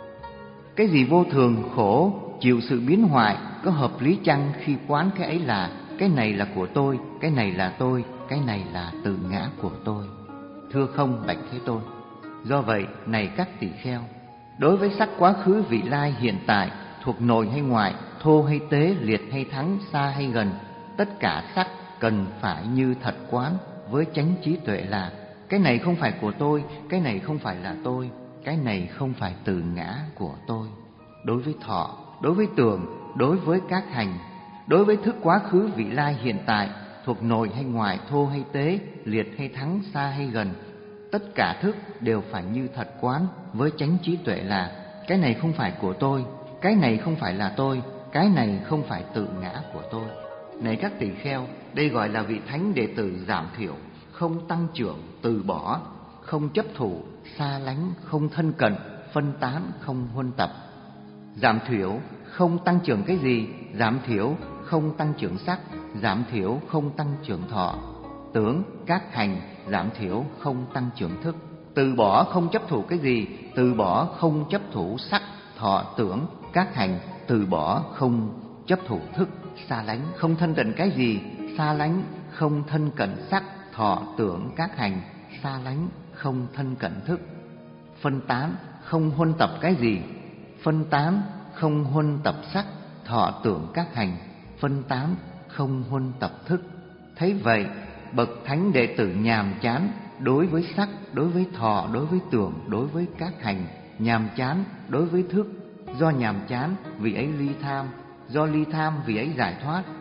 Speaker 1: Cái gì vô thường, khổ, chịu sự biến hoại, có hợp lý chăng khi quán cái ấy là cái này là của tôi, cái này là tôi, cái này là tự ngã của tôi? Thưa không, bạch Thế Tôn. Do vậy, này các tỳ kheo, đối với sắc quá khứ, vị lai, hiện tại, thuộc nội hay ngoại, thô hay tế, liệt hay thắng, xa hay gần, tất cả sắc cần phải như thật quán với chánh trí tuệ là cái này không phải của tôi, cái này không phải là tôi, cái này không phải tự ngã của tôi. Đối với thọ, đối với tưởng, đối với các hành, đối với thức quá khứ, vị lai, hiện tại, thuộc nội hay ngoại, thô hay tế, liệt hay thắng, xa hay gần, tất cả thức đều phải như thật quán với chánh trí tuệ là cái này không phải của tôi, cái này không phải là tôi, cái này không phải tự ngã của tôi. Này các tỳ kheo, đây gọi là vị thánh đệ tử giảm thiểu, không tăng trưởng, từ bỏ, không chấp thủ, xa lánh, không thân cận, phân tán, không huân tập. Giảm thiểu không tăng trưởng cái gì? Giảm thiểu không tăng trưởng sắc, giảm thiểu không tăng trưởng thọ, tưởng, các hành, giảm thiểu không tăng trưởng thức. Từ bỏ không chấp thủ cái gì? Từ bỏ không chấp thủ sắc, thọ, tưởng, các hành, từ bỏ không chấp thủ thức. Xa lánh không thân cận cái gì? Xa lánh không thân cận sắc, thọ, tưởng, các hành, xa lánh không thân cận thức. Phân tán không huân tập cái gì? Phân tán không huân tập sắc, thọ, tưởng, các hành, phân tán không huân tập thức. Thấy vậy, bậc thánh đệ tử nhàm chán đối với sắc, đối với thọ, đối với tưởng, đối với các hành, nhàm chán đối với thức. Do nhàm chán, vị ấy ly tham, do ly tham, vị ấy giải thoát,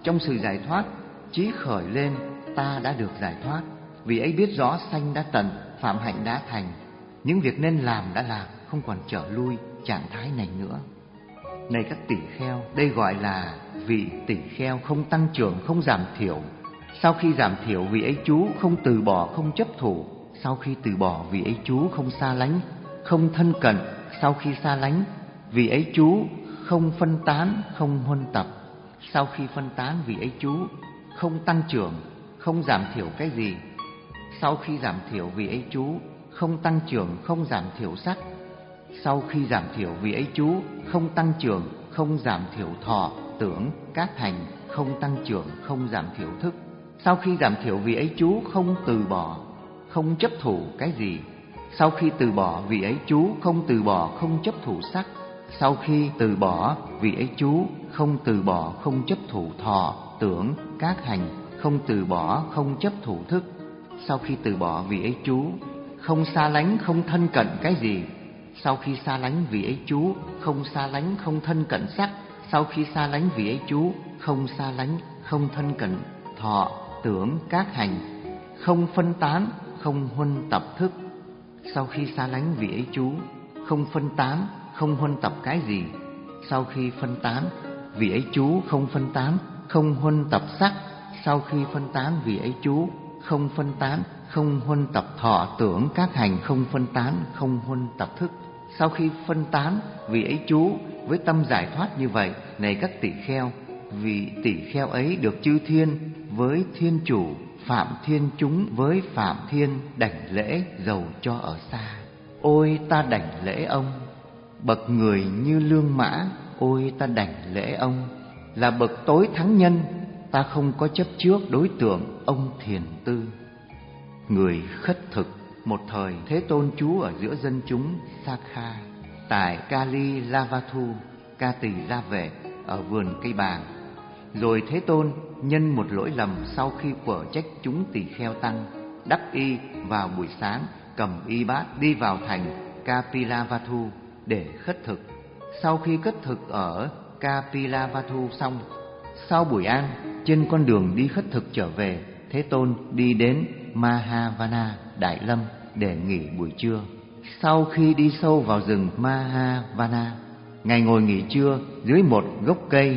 Speaker 1: Trong sự giải thoát, chí khởi lên, ta đã được giải thoát. Vì ấy biết rõ sanh đã tận, phạm hạnh đã thành. Những việc nên làm đã làm, không còn trở lui trạng thái này nữa. Này các tỷ kheo, đây gọi là vị tỷ kheo không tăng trưởng, không giảm thiểu. Sau khi giảm thiểu, vị ấy chú không từ bỏ, không chấp thủ. Sau khi từ bỏ, vị ấy chú không xa lánh, không thân cận. Sau khi xa lánh, vị ấy chú không phân tán, không huân tập. Sau khi phân tán, vị ấy chú không tăng trưởng, không giảm thiểu cái gì. Sau khi giảm thiểu, vị ấy chú không tăng trưởng, không giảm thiểu sắc. Sau khi giảm thiểu, vị ấy chú không tăng trưởng, không giảm thiểu thọ, tưởng, các hành, không tăng trưởng, không giảm thiểu thức. Sau khi giảm thiểu, vị ấy chú không từ bỏ, không chấp thủ cái gì. Sau khi từ bỏ, vị ấy chú không từ bỏ, không chấp thủ sắc. Sau khi từ bỏ, vị ấy chú không từ bỏ, không chấp thủ thọ, tưởng, các hành, không từ bỏ, không chấp thủ thức. Sau khi từ bỏ, vị ấy chú không xa lánh, không thân cận cái gì. Sau khi xa lánh, vị ấy chú không xa lánh, không thân cận sắc. Sau khi xa lánh, vị ấy chú không xa lánh, không thân cận thọ, tưởng, các hành, không phân tán, không huân tập thức. Sau khi xa lánh, vị ấy chú không phân tán, không huân tập cái gì. Sau khi phân tán, vị ấy chú không phân tán, không huân tập sắc. Sau khi phân tán, vị ấy chú không phân tán, không huân tập thọ, tưởng, các hành, không phân tán, không huân tập thức. Sau khi phân tán, vị ấy chú với tâm giải thoát như vậy. Này các tỷ kheo, vị tỷ kheo ấy được chư thiên với thiên chủ, phạm thiên chúng với phạm thiên đảnh lễ dầu cho ở xa. Ôi ta đảnh lễ ông, bậc người như lương mã. Ôi ta đảnh lễ ông, là bậc tối thắng nhân. Ta không có chấp trước đối tượng ông thiền tư. Người khất thực. Một thời Thế Tôn trú ở giữa dân chúng Sakha tại Kali Lavathu, Ca Tỳ La Vệ, ở vườn cây bàng. Rồi Thế Tôn nhân một lỗi lầm sau khi quở trách chúng tỳ kheo tăng, đắp y vào buổi sáng, cầm y bát đi vào thành Kapilavathu để khất thực. Sau khi khất thực ở Kapilavathu xong, sau buổi ăn, trên con đường đi khất thực trở về, Thế Tôn đi đến Mahavana, Đại Lâm để nghỉ buổi trưa. Sau khi đi sâu vào rừng Mahavana, Ngài ngồi nghỉ trưa dưới một gốc cây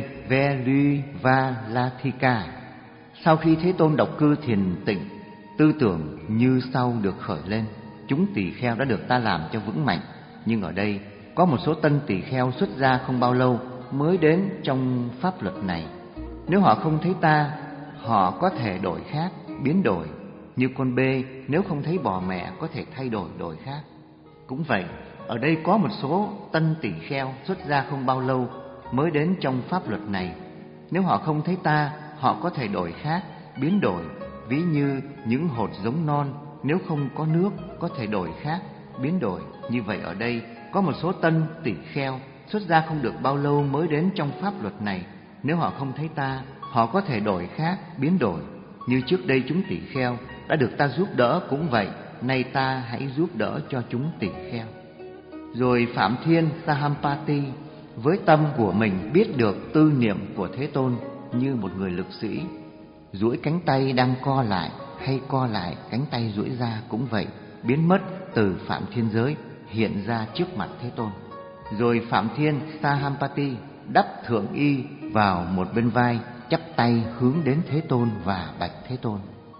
Speaker 1: Veluvalathika. Sau khi Thế Tôn độc cư thiền tịnh, tư tưởng như sau được khởi lên: chúng tỳ kheo đã được ta làm cho vững mạnh. Nhưng ở đây có một số tân tỳ kheo xuất gia không bao lâu mới đến trong pháp luật này. Nếu họ không thấy ta, họ có thể đổi khác, biến đổi. Như con bê nếu không thấy bò mẹ có thể thay đổi đổi khác. Cũng vậy, ở đây có một số tân tỳ kheo xuất gia không bao lâu mới đến trong pháp luật này. Nếu họ không thấy ta, họ có thể đổi khác, biến đổi. Ví như những hột giống non, nếu không có nước có thể đổi khác, biến đổi. Như vậy ở đây có một số tân tỳ kheo xuất gia không được bao lâu mới đến trong pháp luật này. Nếu họ không thấy ta, họ có thể đổi khác, biến đổi. Như trước đây chúng tỳ kheo đã được ta giúp đỡ cũng vậy, nay ta hãy giúp đỡ cho chúng tỳ kheo. Rồi Phạm Thiên Sahampati với tâm của mình biết được tư niệm của Thế Tôn như một người lực sĩ. Duỗi cánh tay đang co lại hay co lại cánh tay duỗi ra cũng vậy, biến mất từ Phạm Thiên giới hiện ra trước mặt Thế Tôn. Rồi Phạm Thiên Sahampati đắp thượng y vào một bên vai, chắp tay hướng đến Thế Tôn và bạch Thế Tôn: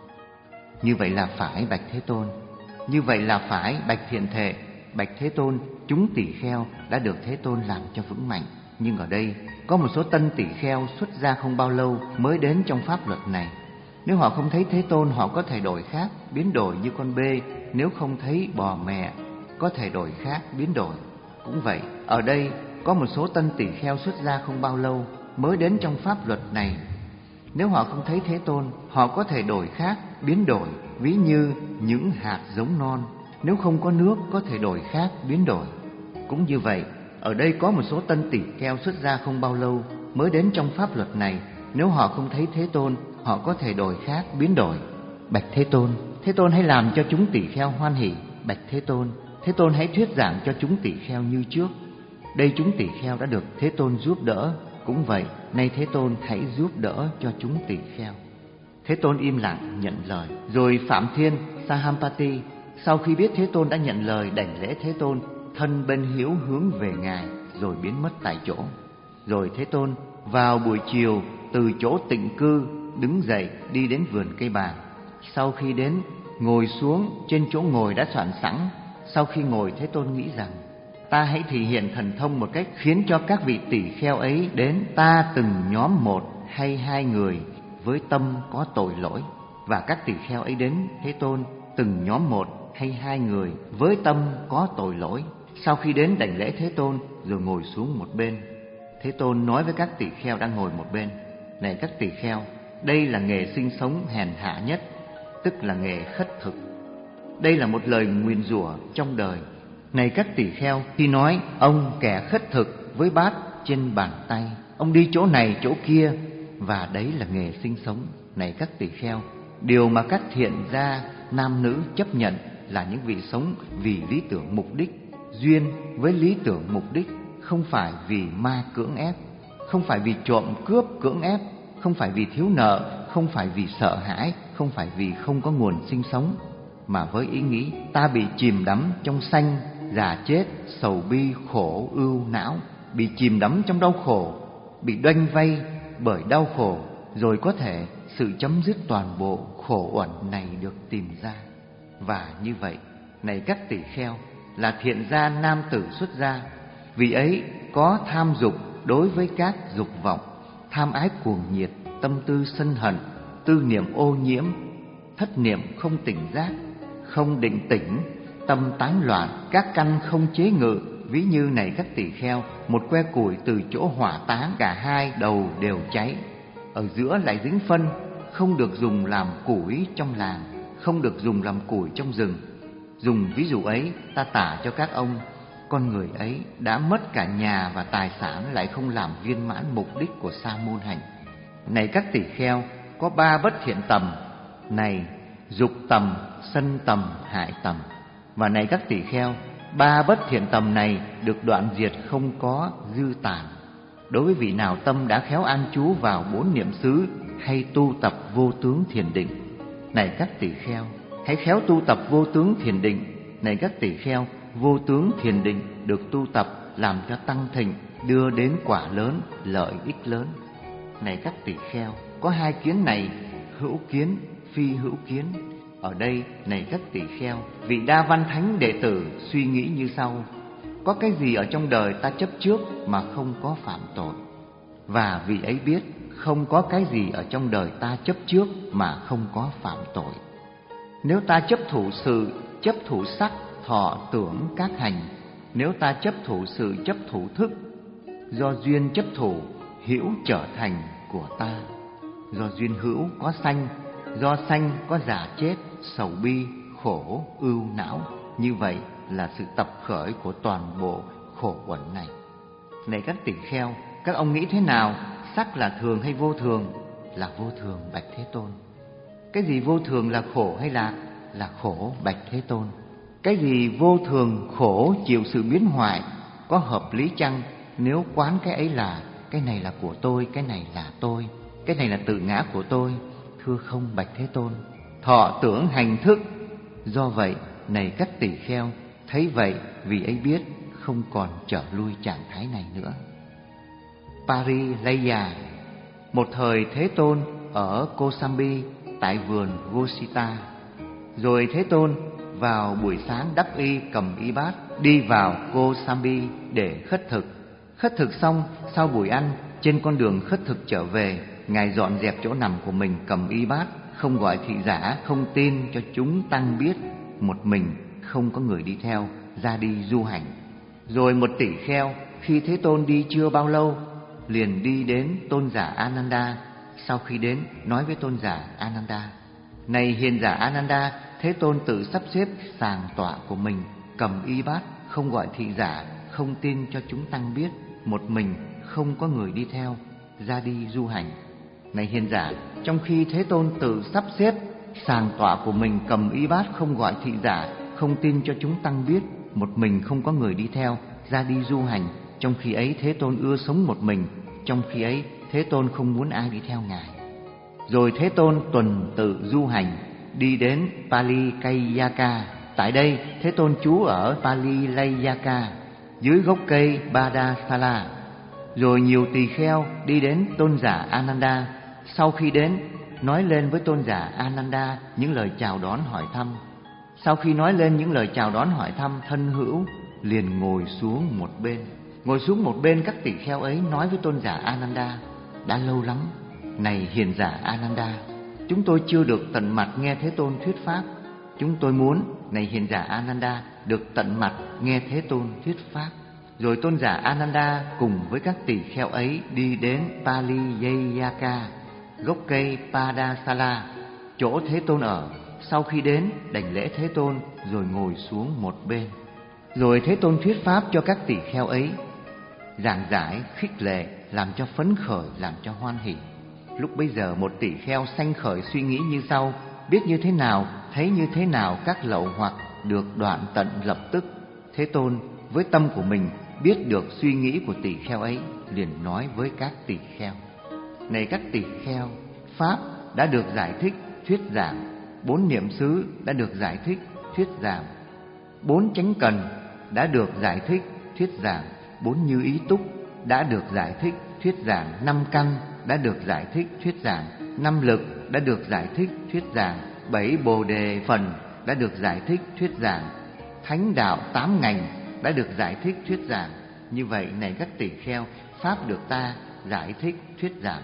Speaker 1: như vậy là phải bạch Thế Tôn, như vậy là phải bạch Thiện Thệ. Bạch Thế Tôn, chúng tỳ kheo đã được Thế Tôn làm cho vững mạnh. Nhưng ở đây có một số tân tỳ kheo xuất gia không bao lâu mới đến trong pháp luật này. Nếu họ không thấy Thế Tôn, họ có thể đổi khác, biến đổi. Như con bê nếu không thấy bò mẹ có thể đổi khác, biến đổi. Cũng vậy, ở đây có một số tân tỳ kheo xuất gia không bao lâu mới đến trong pháp luật này. Nếu họ không thấy Thế Tôn, họ có thể đổi khác, biến đổi. Ví như những hạt giống non, nếu không có nước có thể đổi khác, biến đổi. Cũng như vậy, ở đây có một số tân tỳ kheo xuất gia không bao lâu mới đến trong pháp luật này. Nếu họ không thấy Thế Tôn, họ có thể đổi khác, biến đổi. Bạch Thế Tôn, Thế Tôn hãy làm cho chúng tỳ kheo hoan hỷ. Bạch Thế Tôn, Thế Tôn hãy thuyết giảng cho chúng tỳ kheo như trước. Đây chúng tỳ kheo đã được Thế Tôn giúp đỡ, Cũng vậy, nay Thế Tôn hãy giúp đỡ cho chúng tỳ kheo. Thế Tôn im lặng nhận lời. Rồi Phạm Thiên Sahampati sau khi biết Thế Tôn đã nhận lời, đảnh lễ Thế Tôn, thân bên hữu hướng về Ngài, rồi biến mất tại chỗ. Rồi Thế Tôn vào buổi chiều từ chỗ tịnh cư đứng dậy đi đến vườn cây bàng. Sau khi đến, ngồi xuống trên chỗ ngồi đã soạn sẵn. Sau khi ngồi, Thế Tôn nghĩ rằng: ta hãy thể hiện thần thông một cách khiến cho các vị tỷ kheo ấy đến ta từng nhóm một hay hai người với tâm có tội lỗi. Và các tỷ kheo ấy đến Thế Tôn từng nhóm một hay hai người với tâm có tội lỗi. Sau khi đến đảnh lễ Thế Tôn rồi ngồi xuống một bên. Thế Tôn nói với các tỷ kheo đang ngồi một bên: này các tỷ kheo, đây là nghề sinh sống hèn hạ nhất, tức là nghề khất thực. Đây là một lời nguyền rủa trong đời. Này các tỷ kheo, khi nói ông kẻ khất thực với bát trên bàn tay, ông đi chỗ này chỗ kia, và đấy là nghề sinh sống. Này các tỷ kheo, điều mà các thiện gia nam nữ chấp nhận là những vị sống vì lý tưởng mục đích, duyên với lý tưởng mục đích, không phải vì ma cưỡng ép, không phải vì trộm cướp cưỡng ép, không phải vì thiếu nợ, không phải vì sợ hãi, không phải vì không có nguồn sinh sống, mà với ý nghĩ ta bị chìm đắm trong sanh, già chết, sầu bi, khổ, ưu, não, bị chìm đắm trong đau khổ, bị đoanh vây bởi đau khổ, rồi có thể sự chấm dứt toàn bộ khổ uẩn này được tìm ra. Và như vậy, này các tỷ kheo, là thiện gia nam tử xuất gia, vì ấy có tham dục đối với các dục vọng, tham ái cuồng nhiệt, tâm tư sân hận, tư niệm ô nhiễm, thất niệm không tỉnh giác, không định tĩnh, tâm tán loạn, các căn không chế ngự. Ví như này các tỷ kheo, một que củi từ chỗ hỏa táng, cả hai đầu đều cháy, ở giữa lại dính phân, không được dùng làm củi trong làng, không được dùng làm củi trong rừng. Dùng ví dụ ấy, ta tả cho các ông, con người ấy đã mất cả nhà và tài sản, lại không làm viên mãn mục đích của sa môn hạnh. Này các tỷ kheo, có ba bất thiện tầm, này dục tầm, sân tầm, hại tầm. Và này các tỷ kheo, ba bất thiện tầm này được đoạn diệt không có dư tàn. Đối với vị nào tâm đã khéo an trú vào bốn niệm xứ hay tu tập vô tướng thiền định. Này các tỷ kheo, hãy khéo tu tập vô tướng thiền định. Này các tỷ kheo, vô tướng thiền định được tu tập làm cho tăng thịnh, đưa đến quả lớn, lợi ích lớn. Này các tỷ kheo, có hai kiến này, hữu kiến, phi hữu kiến. Ở đây, này các tỷ kheo, vị Đa Văn Thánh đệ tử suy nghĩ như sau: có cái gì ở trong đời ta chấp trước mà không có phạm tội? Và vị ấy biết không có cái gì ở trong đời ta chấp trước mà không có phạm tội. Nếu ta chấp thủ sự, chấp thủ sắc, thọ, tưởng, các hành, nếu ta chấp thủ sự, chấp thủ thức, do duyên chấp thủ, hữu trở thành của ta. Do duyên hữu có sanh, do sanh có già chết, sầu bi, khổ, ưu, não. Như vậy là sự tập khởi của toàn bộ khổ uẩn này. Này các tỷ kheo, các ông nghĩ thế nào? Sắc là thường hay vô thường? Là vô thường, bạch Thế Tôn. Cái gì vô thường là khổ hay lạc? Là khổ, bạch Thế Tôn. Cái gì vô thường, khổ, chịu sự biến hoại, có hợp lý chăng? Nếu quán cái ấy là cái này là của tôi, cái này là tôi, cái này là tự ngã của tôi, thưa không, bạch Thế Tôn. Thọ, tưởng, hành, thức. Do vậy, này các tỷ kheo, thấy vậy vì ấy biết không còn trở lui trạng thái này nữa. Parilaya. Một thời Thế Tôn ở Kosambi tại vườn Gosita. Rồi Thế Tôn vào buổi sáng đắp y cầm y bát đi vào Kosambi để khất thực. Khất thực xong, sau buổi ăn, trên con đường khất thực trở về, Ngài dọn dẹp chỗ nằm của mình, cầm y bát, không gọi thị giả, không tin cho chúng tăng biết, một mình không có người đi theo, ra đi du hành. Rồi một tỷ kheo khi Thế Tôn đi chưa bao lâu, liền đi đến tôn giả Ananda. Sau khi đến, nói với tôn giả Ananda: này hiền giả Ananda, Thế Tôn tự sắp xếp sàng tọa của mình, cầm y bát, không gọi thị giả, không tin cho chúng tăng biết, một mình không có người đi theo, ra đi du hành. Này hiền giả, trong khi Thế Tôn tự sắp xếp sàng tọa của mình, cầm y bát, không gọi thị giả, không tin cho chúng tăng biết, một mình không có người đi theo, ra đi du hành, trong khi ấy Thế Tôn ưa sống một mình, trong khi ấy Thế Tôn không muốn ai đi theo Ngài. Rồi Thế Tôn tuần tự du hành, đi đến Palikayaka. Tại đây Thế Tôn trú ở Palikayaka, dưới gốc cây Badasala. Rồi nhiều tỳ kheo đi đến tôn giả Ananda. Sau khi đến, nói lên với tôn giả Ananda những lời chào đón hỏi thăm. Sau khi nói lên những lời chào đón hỏi thăm, thân hữu liền ngồi xuống một bên. Ngồi xuống một bên, các tỳ kheo ấy nói với tôn giả Ananda: đã lâu lắm, này hiền giả Ananda, chúng tôi chưa được tận mặt nghe Thế Tôn thuyết pháp. Chúng tôi muốn, này hiền giả Ananda, được tận mặt nghe Thế Tôn thuyết pháp. Rồi tôn giả Ananda cùng với các tỳ kheo ấy đi đến Palikayaka, gốc cây Padasala, chỗ Thế Tôn ở. Sau khi đến, đảnh lễ Thế Tôn rồi ngồi xuống một bên. Rồi Thế Tôn thuyết pháp cho các tỳ kheo ấy, giảng giải, khích lệ, làm cho phấn khởi, làm cho hoan hỷ. Lúc bấy giờ một tỳ kheo sanh khởi suy nghĩ như sau: biết như thế nào, thấy như thế nào các lậu hoặc được đoạn tận lập tức. Thế Tôn với tâm của mình biết được suy nghĩ của tỳ kheo ấy, liền nói với các tỳ kheo: này các tỳ kheo, pháp đã được giải thích thuyết giảng, bốn niệm xứ đã được giải thích thuyết giảng, bốn chánh cần đã được giải thích thuyết giảng, bốn như ý túc đã được giải thích thuyết giảng, năm căn đã được giải thích thuyết giảng, năm lực đã được giải thích thuyết giảng, bảy bồ đề phần đã được giải thích thuyết giảng, thánh đạo tám ngành đã được giải thích thuyết giảng. Như vậy này các tỳ kheo, pháp được ta giải thích thuyết giảng.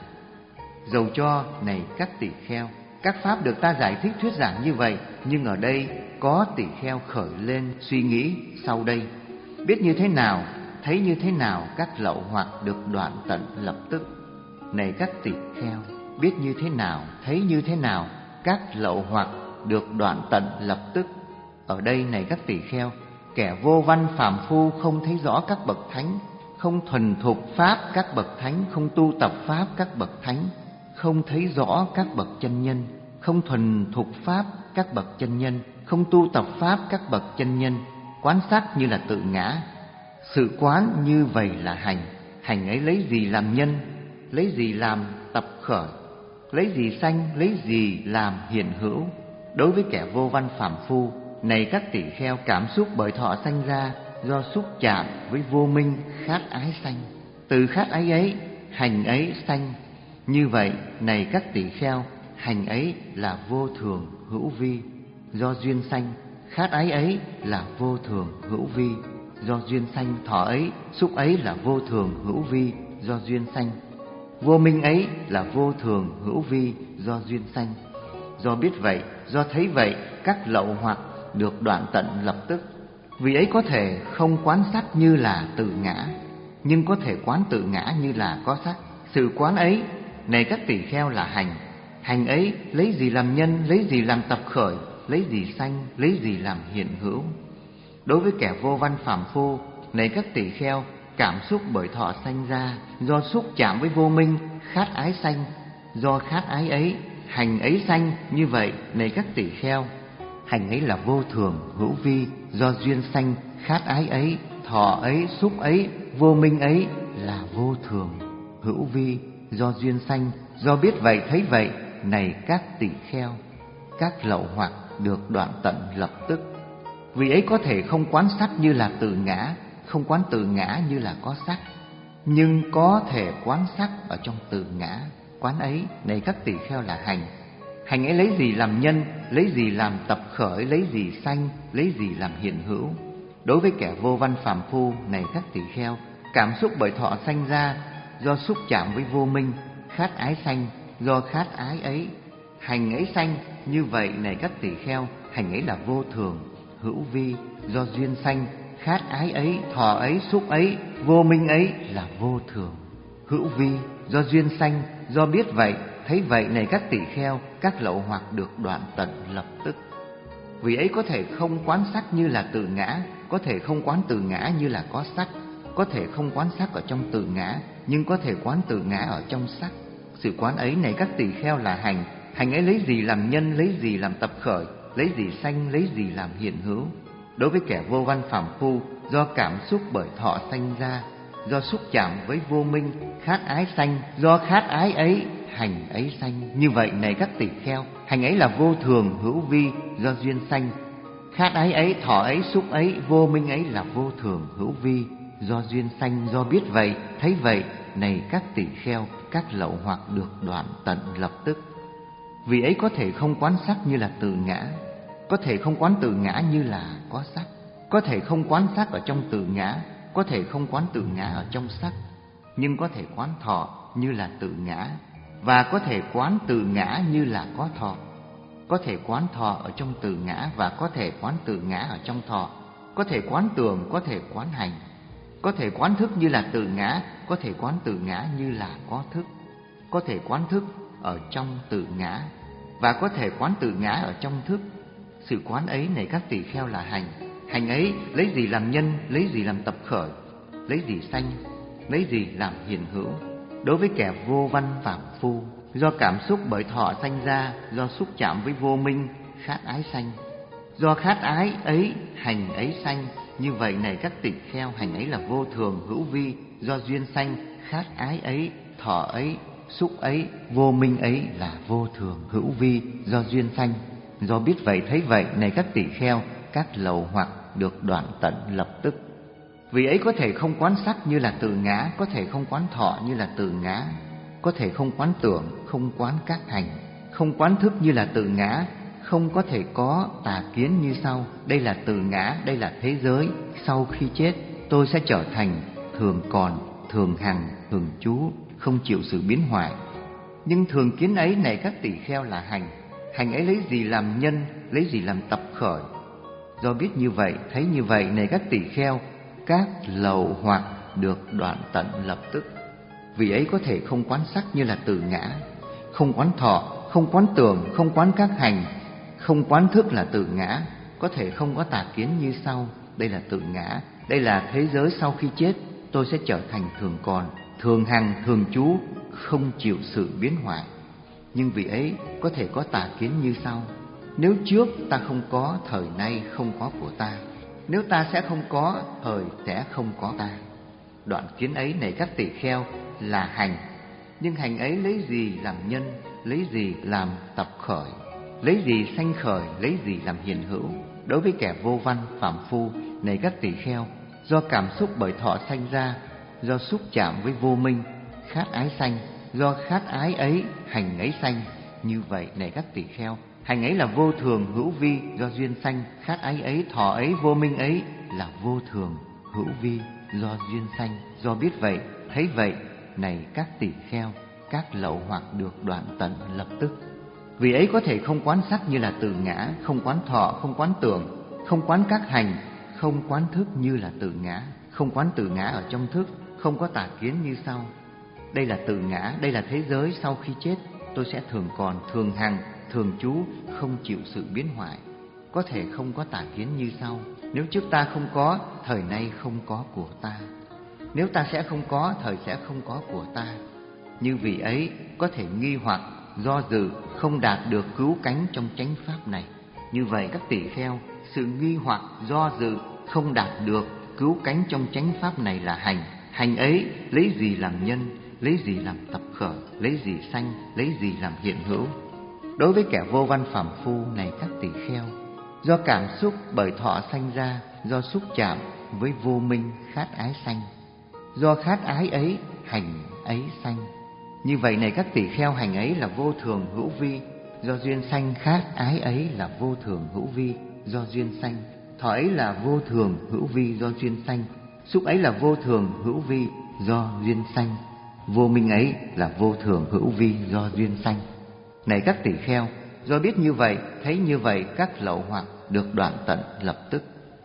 Speaker 1: Dầu cho này các tỳ kheo, các pháp được ta giải thích thuyết giảng như vậy, nhưng ở đây có tỳ kheo khởi lên suy nghĩ sau đây: biết như thế nào, thấy như thế nào các lậu hoặc được đoạn tận lập tức. Này các tỳ kheo, biết như thế nào, thấy như thế nào các lậu hoặc được đoạn tận lập tức. Ở đây này các tỳ kheo, kẻ vô văn phàm phu không thấy rõ các bậc thánh, không thuần thục pháp các bậc thánh, không tu tập pháp các bậc thánh, không thấy rõ các bậc chân nhân, không thuần thục pháp các bậc chân nhân, không tu tập pháp các bậc chân nhân, quán sát như là tự ngã. Sự quán như vậy là hành. Hành ấy lấy gì làm nhân, lấy gì làm tập khởi, lấy gì sanh, lấy gì làm hiện hữu. Đối với kẻ vô văn phàm phu, này các tỳ kheo, cảm xúc bởi thọ sanh ra do xúc chạm với vô minh khát ái sanh. Từ khát ái ấy, hành ấy sanh. Như vậy này các tỳ kheo, hành ấy là vô thường hữu vi do duyên sanh, khát ái ấy là vô thường hữu vi do duyên sanh, thọ ấy, xúc ấy là vô thường hữu vi do duyên sanh, vô minh ấy là vô thường hữu vi do duyên sanh. Do biết vậy, do thấy vậy, các lậu hoặc được đoạn tận lập tức. Vì ấy có thể không quán sắc như là tự ngã, nhưng có thể quán tự ngã như là có sắc. Sự quán ấy, này các tỳ kheo, là hành. Hành ấy lấy gì làm nhân, lấy gì làm tập khởi, lấy gì sanh, lấy gì làm hiện hữu. Đối với kẻ vô văn phàm phu, này các tỳ kheo, cảm xúc bởi thọ sanh ra do xúc chạm với vô minh khát ái sanh. Do khát ái ấy, hành ấy sanh. Như vậy này các tỳ kheo, hành ấy là vô thường hữu vi do duyên sanh, khát ái ấy, thọ ấy, xúc ấy, vô minh ấy là vô thường hữu vi do duyên sanh. Do biết vậy thấy vậy, này các tỳ kheo, các lậu hoặc được đoạn tận lập tức. Vì ấy có thể không quán sắc như là tự ngã, không quán tự ngã như là có sắc, nhưng có thể quán sắc ở trong tự ngã. Quán ấy, này các tỳ kheo, là hành. Hành ấy lấy gì làm nhân, lấy gì làm tập khởi, lấy gì sanh, lấy gì làm hiện hữu. Đối với kẻ vô văn phàm phu, này các tỳ kheo, cảm xúc bởi thọ sanh ra do xúc chạm với vô minh khát ái sanh. Do khát ái ấy, hành ấy sanh. Như vậy này các tỳ kheo, hành ấy là vô thường hữu vi do duyên sanh, khát ái ấy, thọ ấy, xúc ấy, vô minh ấy là vô thường hữu vi do duyên sanh. Do biết vậy thấy vậy, này các tỳ kheo, các lậu hoặc được đoạn tận lập tức. Vì ấy có thể không quán sắc như là tự ngã, có thể không quán tự ngã như là có sắc, có thể không quán sắc ở trong tự ngã, nhưng có thể quán tự ngã ở trong sắc. Sự quán ấy, này các tỳ kheo, là hành. Hành ấy lấy gì làm nhân, lấy gì làm tập khởi, lấy gì sanh, lấy gì làm hiện hữu. Đối với kẻ vô văn phàm phu, do cảm xúc bởi thọ sanh ra do xúc chạm với vô minh, khát ái sanh, do khát ái ấy hành ấy sanh. Như vậy này các tỳ kheo, hành ấy là vô thường hữu vi do duyên sanh, khát ái ấy, thọ ấy, xúc ấy, vô minh ấy là vô thường hữu vi do duyên sanh. Do biết vậy, thấy vậy, này các tỳ kheo, các lậu hoặc được đoạn tận lập tức. Vì ấy có thể không quán sắc như là từ ngã, có thể không quán từ ngã như là có sắc, có thể không quán sắc ở trong từ ngã, có thể không quán từ ngã ở trong sắc, nhưng có thể quán thọ như là từ ngã, và có thể quán từ ngã như là có thọ. Có thể quán thọ ở trong từ ngã và có thể quán từ ngã ở trong thọ. Có thể quán tưởng, có thể quán hành. Có thể quán thức như là từ ngã, có thể quán từ ngã như là có thức. Có thể quán thức ở trong từ ngã và có thể quán từ ngã ở trong thức. Sự quán ấy này các tỳ kheo là hành. Hành ấy lấy gì làm nhân, lấy gì làm tập khởi, lấy gì sanh, lấy gì làm hiện hữu. Đối với kẻ vô văn phàm phu, do cảm xúc bởi thọ sanh ra, do xúc chạm với vô minh, khát ái sanh. Do khát ái ấy, hành ấy sanh. Như vậy này các tỳ kheo, hành ấy là vô thường hữu vi do duyên sanh, khát ái ấy, thọ ấy, xúc ấy, vô minh ấy là vô thường hữu vi do duyên sanh. Do biết vậy thấy vậy, này các tỳ kheo, các lậu hoặc được đoạn tận lập tức. Vì ấy có thể không quán sắc như là từ ngã, có thể không quán thọ như là từ ngã, có thể không quán tưởng, không quán các hành, không quán thức như là từ ngã, không có thể có tà kiến như sau. Đây là từ ngã, đây là thế giới, sau khi chết tôi sẽ trở thành thường còn, thường hằng, thường trú, không chịu sự biến hoại. Nhưng thường kiến ấy này các tỳ kheo là hành. Hành ấy lấy gì làm nhân, lấy gì làm tập khởi. Do biết như vậy, thấy như vậy này các tỳ kheo, các lậu hoặc được đoạn tận lập tức. Vì ấy có thể không quán sắc như là từ ngã, không quán thọ, không quán tưởng, không quán các hành, không quán thức là từ ngã, có thể không có tà kiến như sau. Đây là từ ngã, đây là thế giới, sau khi chết tôi sẽ trở thành thường còn, thường hằng, thường trú, không chịu sự biến hoại. Nhưng vì ấy có thể có tà kiến như sau. Nếu trước ta không có, thời nay không có của ta. Nếu ta sẽ không có, thời sẽ không có ta. Đoạn kiến ấy này các tỳ kheo là hành. Nhưng hành ấy lấy gì làm nhân, lấy gì làm tập khởi, lấy gì sanh khởi, lấy gì làm hiện hữu. Đối với kẻ vô văn phàm phu này các tỳ kheo, do cảm xúc bởi thọ sanh ra, do xúc chạm với vô minh, khát ái sanh, do khát ái ấy hành ấy sanh. Như vậy này các tỳ kheo, hành ấy là vô thường hữu vi do duyên sanh, khát ái ấy, thọ ấy, vô minh ấy là vô thường hữu vi do duyên sanh. Do biết vậy, thấy vậy, này các tỳ kheo, các lậu hoặc được đoạn tận lập tức. Vì ấy có thể không quán sắc như là từ ngã, không quán thọ, không quán tưởng, không quán các hành, không quán thức như là từ ngã, không quán từ ngã ở trong thức, không có tà kiến như sau. Đây là từ ngã, đây là thế giới, sau khi chết tôi sẽ thường còn, thường hằng, thường trú, không chịu sự biến hoại. Có thể không có tà kiến như sau. Nếu trước ta không có, thời nay không có của ta. Nếu ta sẽ không có, thời sẽ không có của ta. Như vì ấy có thể nghi hoặc, do dự, không đạt được cứu cánh trong chánh pháp này. Như vậy các tỳ kheo, sự nghi hoặc, do dự, không đạt được cứu cánh trong chánh pháp này là hành. Hành ấy lấy gì làm nhân, lấy gì làm tập khởi, lấy gì sanh, lấy gì làm hiện hữu. Đối với kẻ vô văn phàm phu này các tỳ kheo, do cảm xúc bởi thọ sanh ra, do xúc chạm với vô minh, khát ái sanh, do khát ái ấy hành ấy sanh. Như vậy này các tỳ kheo, hành ấy là vô thường hữu vi do duyên sanh, khát ái ấy là vô thường hữu vi do duyên sanh, thọ ấy là vô thường hữu vi do duyên sanh, xúc ấy là vô thường hữu vi do duyên sanh, vô minh ấy là vô thường hữu vi do duyên sanh. Này các tỳ kheo, do biết như vậy, thấy như vậy, các lậu hoặc được đoạn tận lập tức.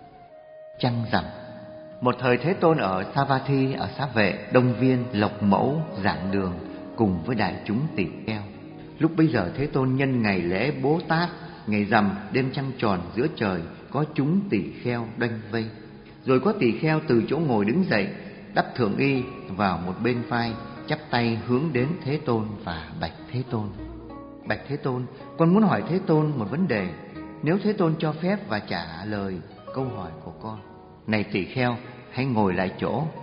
Speaker 1: Chăng rằng một thời Thế Tôn ở Savatthi, ở Xá Vệ, Đông Viên, Lộc Mẫu, Giảng Đường cùng với đại chúng tỳ kheo. Lúc bấy giờ Thế Tôn nhân ngày lễ Bố Tát, ngày rằm đêm trăng tròn giữa trời, có chúng tỳ kheo đoanh vây. Rồi có tỳ kheo từ chỗ ngồi đứng dậy, đắp thượng y vào một bên vai, chắp tay hướng đến Thế Tôn và bạch Thế Tôn: Bạch Thế Tôn, con muốn hỏi Thế Tôn một vấn đề. Nếu Thế Tôn cho phép và trả lời câu hỏi của con. Này tỳ kheo, hãy ngồi lại chỗ.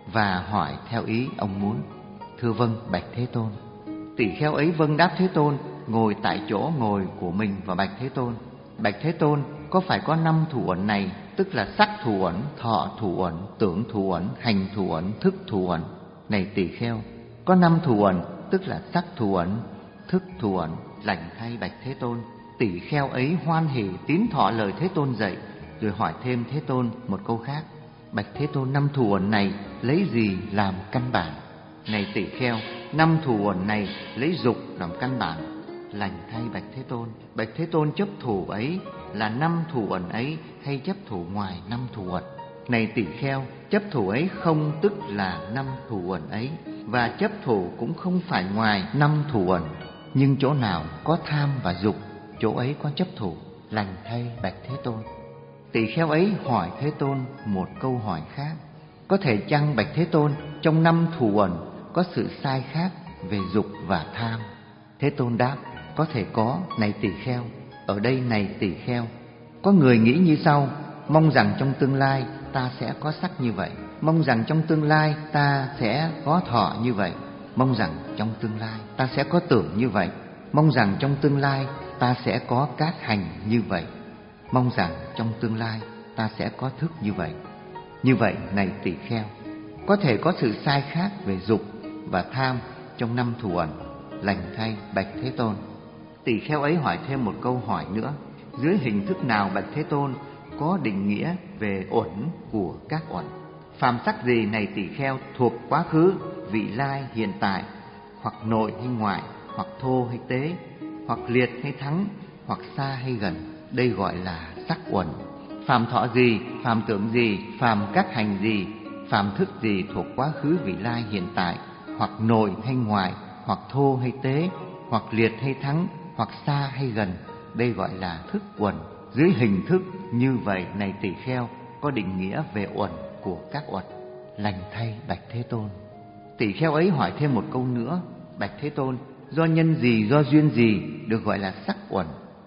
Speaker 1: và hỏi theo ý ông muốn. Thưa vâng, bạch Thế Tôn. Tỷ kheo ấy vâng đáp Thế Tôn, ngồi tại chỗ ngồi của mình và bạch Thế Tôn: Bạch Thế Tôn, có phải có năm thủ uẩn này, tức là sắc thủ uẩn, thọ thủ uẩn, tưởng thủ uẩn, hành thủ uẩn, thức thủ uẩn? Này tỷ kheo, có năm thủ uẩn, tức là sắc thủ uẩn, thức thủ uẩn. Lành thay bạch Thế Tôn. Tỷ kheo ấy hoan hỉ tín thọ lời Thế Tôn dạy, rồi hỏi thêm Thế Tôn một câu khác: Bạch Thế Tôn, năm thủ uẩn này lấy gì làm căn bản? Này tỷ kheo, năm thủ uẩn này lấy dục làm căn bản. Lành thay bạch Thế Tôn. Bạch Thế Tôn, chấp thủ ấy là năm thủ uẩn ấy, hay chấp thủ ngoài năm thủ uẩn? Này tỷ kheo, chấp thủ ấy không tức là năm thủ uẩn ấy, và chấp thủ cũng không phải ngoài năm thủ uẩn. Nhưng chỗ nào có tham và dục, chỗ ấy có chấp thủ. Lành thay bạch Thế Tôn. Tỷ kheo ấy hỏi Thế Tôn một câu hỏi khác: có thể chăng bạch Thế Tôn, trong năm thủ uẩn có sự sai khác về dục và tham? Thế Tôn đáp: có thể có, này tỷ kheo. Ở đây này tỷ kheo, có người nghĩ như sau: mong rằng trong tương lai ta sẽ có sắc như vậy, mong rằng trong tương lai ta sẽ có thọ như vậy, mong rằng trong tương lai ta sẽ có tưởng như vậy, mong rằng trong tương lai ta sẽ có các hành như vậy, mong rằng trong tương lai ta sẽ có thức như vậy. Như vậy này tỷ kheo, có thể có sự sai khác về dục và tham trong năm thủ uẩn. Lành thay bạch Thế Tôn. Tỷ kheo ấy hỏi thêm một câu hỏi nữa: dưới hình thức nào bạch Thế Tôn có định nghĩa về uẩn của các uẩn? Phàm sắc gì này tỷ kheo, thuộc quá khứ, vị lai, hiện tại, hoặc nội hay ngoại, hoặc thô hay tế, hoặc liệt hay thắng, hoặc xa hay gần, đây gọi là sắc uẩn. Phàm thọ gì, phàm tưởng gì, phàm các hành gì, phàm thức gì thuộc quá khứ, vị lai, hiện tại, hoặc nội hay ngoại, hoặc thô hay tế, hoặc liệt hay thắng, hoặc xa hay gần, đây gọi là thức uẩn. Dưới hình thức như vậy này tỷ kheo, có định nghĩa về uẩn của các uẩn. Lành thay bạch Thế Tôn. Tỷ kheo ấy hỏi thêm một câu nữa: bạch Thế Tôn, do nhân gì, do duyên gì được gọi là sắc uẩn?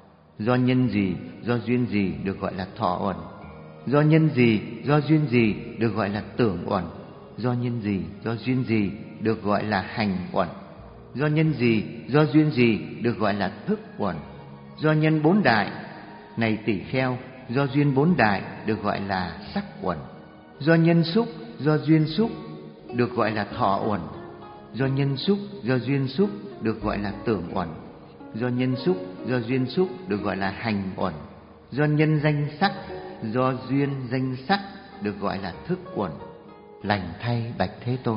Speaker 1: Do nhân gì, do duyên gì được gọi là thọ uẩn? Do nhân gì, do duyên gì được gọi là tưởng uẩn? Do nhân gì, do duyên gì được gọi là hành uẩn? Do nhân gì, do duyên gì được gọi là thức uẩn? Do nhân bốn đại này tỷ kheo, do duyên bốn đại được gọi là sắc uẩn. Do nhân xúc, do duyên xúc được gọi là thọ uẩn. Do nhân xúc, do duyên xúc được gọi là tưởng uẩn. Do nhân xúc, do duyên xúc được gọi là hành uẩn. Do nhân danh sắc, do duyên danh sắc được gọi là thức uẩn. Lành thay bạch Thế Tôn.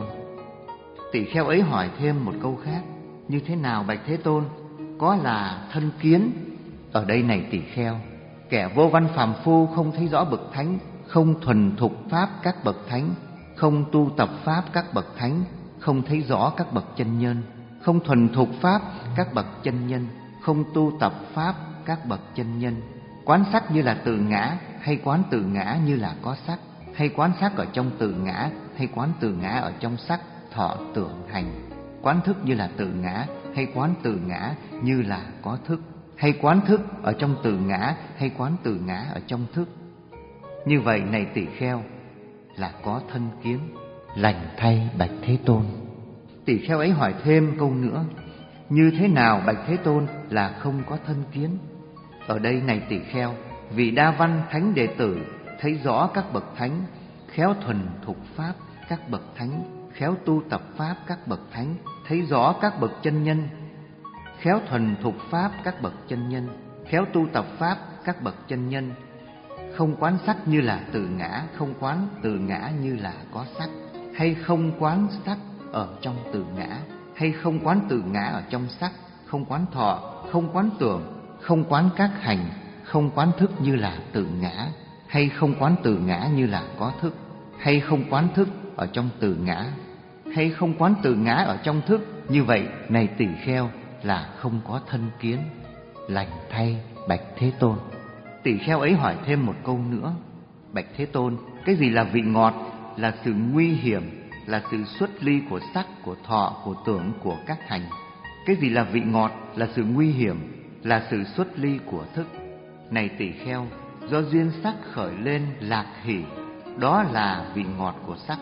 Speaker 1: Tỷ kheo ấy hỏi thêm một câu khác: như thế nào bạch Thế Tôn, có là thân kiến? Ở đây này tỷ kheo, kẻ vô văn phàm phu không thấy rõ bậc thánh, không thuần thục pháp các bậc thánh, không tu tập pháp các bậc thánh, không thấy rõ các bậc chân nhân, không thuần thục pháp các bậc chân nhân, không tu tập pháp các bậc chân nhân. Quán sắc như là tự ngã, hay quán tự ngã như là có sắc, hay quán sắc ở trong tự ngã, hay quán tự ngã ở trong sắc, thọ, tưởng, hành. Quán thức như là tự ngã, hay quán tự ngã như là có thức, hay quán thức ở trong tự ngã, hay quán tự ngã ở trong thức. Như vậy này tỷ kheo, là có thân kiến. Lành thay bạch Thế Tôn. Tỷ kheo ấy hỏi thêm câu nữa: như thế nào bạch Thế Tôn là không có thân kiến? Ở đây này tỷ kheo, vị đa văn thánh đệ tử thấy rõ các bậc thánh, khéo thuần thục pháp các bậc thánh, khéo tu tập pháp các bậc thánh, thấy rõ các bậc chân nhân, khéo thuần thục pháp các bậc chân nhân, khéo tu tập pháp các bậc chân nhân, không quán sắc như là tự ngã, không quán tự ngã như là có sắc, hay không quán sắc ở trong tự ngã, hay không quán tự ngã ở trong sắc, không quán thọ, không quán tưởng, không quán các hành, không quán thức như là tự ngã, hay không quán tự ngã như là có thức, hay không quán thức ở trong tự ngã, hay không quán tự ngã ở trong thức. Như vậy này tỷ kheo, là không có thân kiến. Lành thay bạch Thế Tôn. Tỷ kheo ấy hỏi thêm một câu nữa: bạch Thế Tôn, cái gì là vị ngọt? Là sự nguy hiểm, là sự xuất ly của sắc, của thọ, của tưởng, của các hành. Cái gì là vị ngọt? Là sự nguy hiểm, là sự xuất ly của thức. Này tỷ kheo, do duyên sắc khởi lên lạc hỷ, đó là vị ngọt của sắc.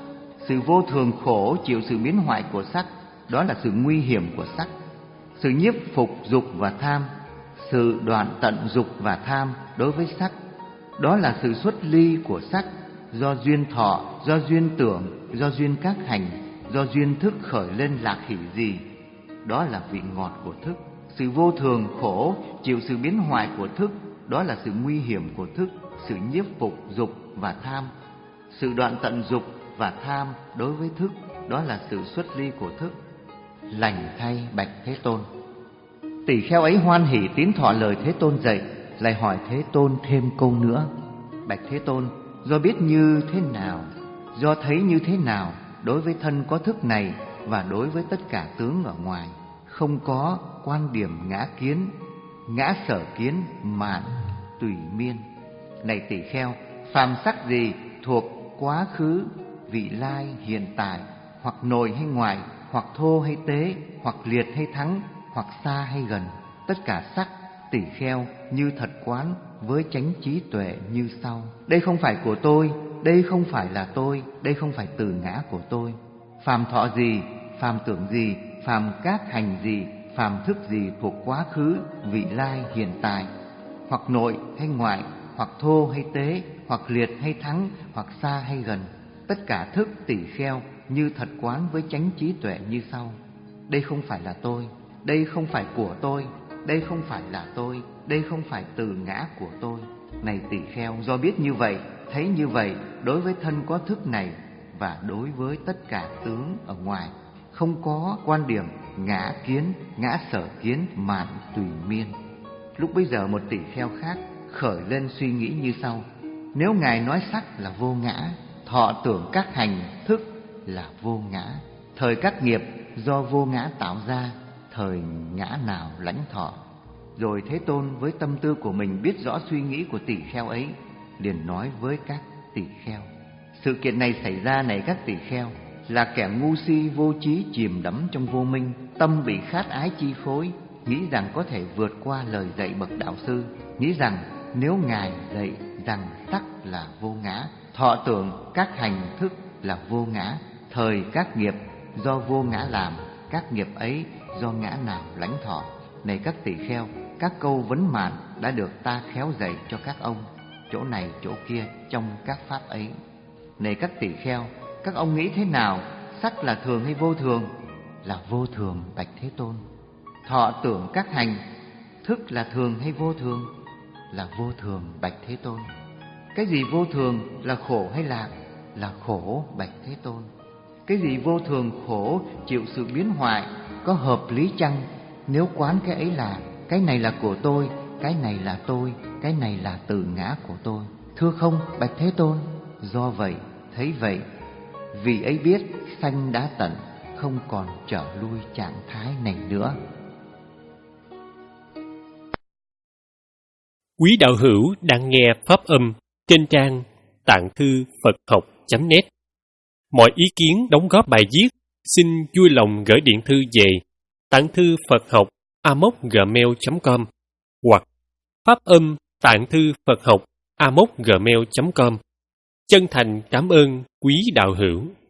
Speaker 1: Sự vô thường khổ chịu sự biến hoại của sắc, đó là sự nguy hiểm của sắc. Sự nhiếp phục dục và tham, sự đoạn tận dục và tham đối với sắc, đó là sự xuất ly của sắc, do duyên thọ, do duyên tưởng, do duyên các hành, do duyên thức khởi lên lạc hỷ gì, đó là vị ngọt của thức. Sự vô thường khổ chịu sự biến hoại của thức, đó là sự nguy hiểm của thức, sự nhiếp phục dục và tham. Sự đoạn tận dục và tham đối với thức, đó là sự xuất ly của thức. Lành thay bạch Thế Tôn. Tỷ kheo ấy hoan hỉ tín thọ lời Thế Tôn dạy, lại hỏi Thế Tôn thêm câu nữa. Bạch Thế Tôn, do biết như thế nào, do thấy như thế nào đối với thân có thức này và đối với tất cả tướng ở ngoài, không có quan điểm ngã kiến, ngã sở kiến mạn tùy miên. Này tỷ kheo, phàm sắc gì thuộc quá khứ, vị lai, hiện tại, hoặc nội hay ngoại, hoặc thô hay tế, hoặc liệt hay thắng, hoặc xa hay gần, tất cả sắc tỷ kheo như thật quán với chánh trí tuệ như sau. Đây không phải của tôi, đây không phải là tôi, đây không phải từ ngã của tôi. Phàm thọ gì, phàm tưởng gì, phàm các hành gì, phàm thức gì thuộc quá khứ, vị lai, hiện tại, hoặc nội hay ngoại, hoặc thô hay tế, hoặc liệt hay thắng, hoặc xa hay gần, tất cả thức tỷ kheo như thật quán với chánh trí tuệ như sau. Đây không phải là tôi, đây không phải của tôi, đây không phải là tôi, đây không phải từ ngã của tôi. Này tỷ kheo, do biết như vậy, thấy như vậy đối với thân có thức này và đối với tất cả tướng ở ngoài, không có quan điểm ngã kiến, ngã sở kiến mạn tùy miên. Lúc bấy giờ một tỷ kheo khác khởi lên suy nghĩ như sau. Nếu Ngài nói sắc là vô ngã, thọ tưởng các hành thức là vô ngã, thời các nghiệp do vô ngã tạo ra, thời ngã nào lãnh thọ? Rồi Thế Tôn với tâm tư của mình biết rõ suy nghĩ của tỷ kheo ấy, liền nói với các tỷ kheo. Sự kiện này xảy ra này các tỷ kheo, là kẻ ngu si vô trí chìm đắm trong vô minh, tâm bị khát ái chi phối, nghĩ rằng có thể vượt qua lời dạy bậc đạo sư, nghĩ rằng nếu Ngài dạy rằng sắc là vô ngã, thọ tưởng các hành thức là vô ngã, thời các nghiệp do vô ngã làm, các nghiệp ấy do ngã nào lãnh thọ? Này các tỷ kheo, các câu vấn mạn đã được ta khéo dạy cho các ông, chỗ này chỗ kia trong các pháp ấy. Này các tỷ kheo, các ông nghĩ thế nào? Sắc là thường hay vô thường? Là vô thường bạch Thế Tôn. Thọ tưởng các hành thức là thường hay vô thường? Là vô thường bạch Thế Tôn. Cái gì vô thường, là khổ hay lạc? Là khổ bạch Thế Tôn. Cái gì vô thường khổ chịu sự biến hoại, có hợp lý chăng? Nếu quán cái ấy là cái này là của tôi, cái này là tôi, cái này là từ ngã của tôi, thưa không bạch Thế Tôn? Do vậy, thấy vậy, vì ấy biết sanh đã tận, không còn trở lui trạng thái này nữa.
Speaker 3: Quý đạo hữu đang nghe pháp âm trên trang tạng thư Phật học chấm net. Mọi ý kiến đóng góp bài viết xin vui lòng gửi điện thư về tạng thư Phật học a m o c gmail chấm com hoặc pháp âm tạng thư Phật học a m o c gmail chấm com. Chân thành cảm ơn quý đạo hữu.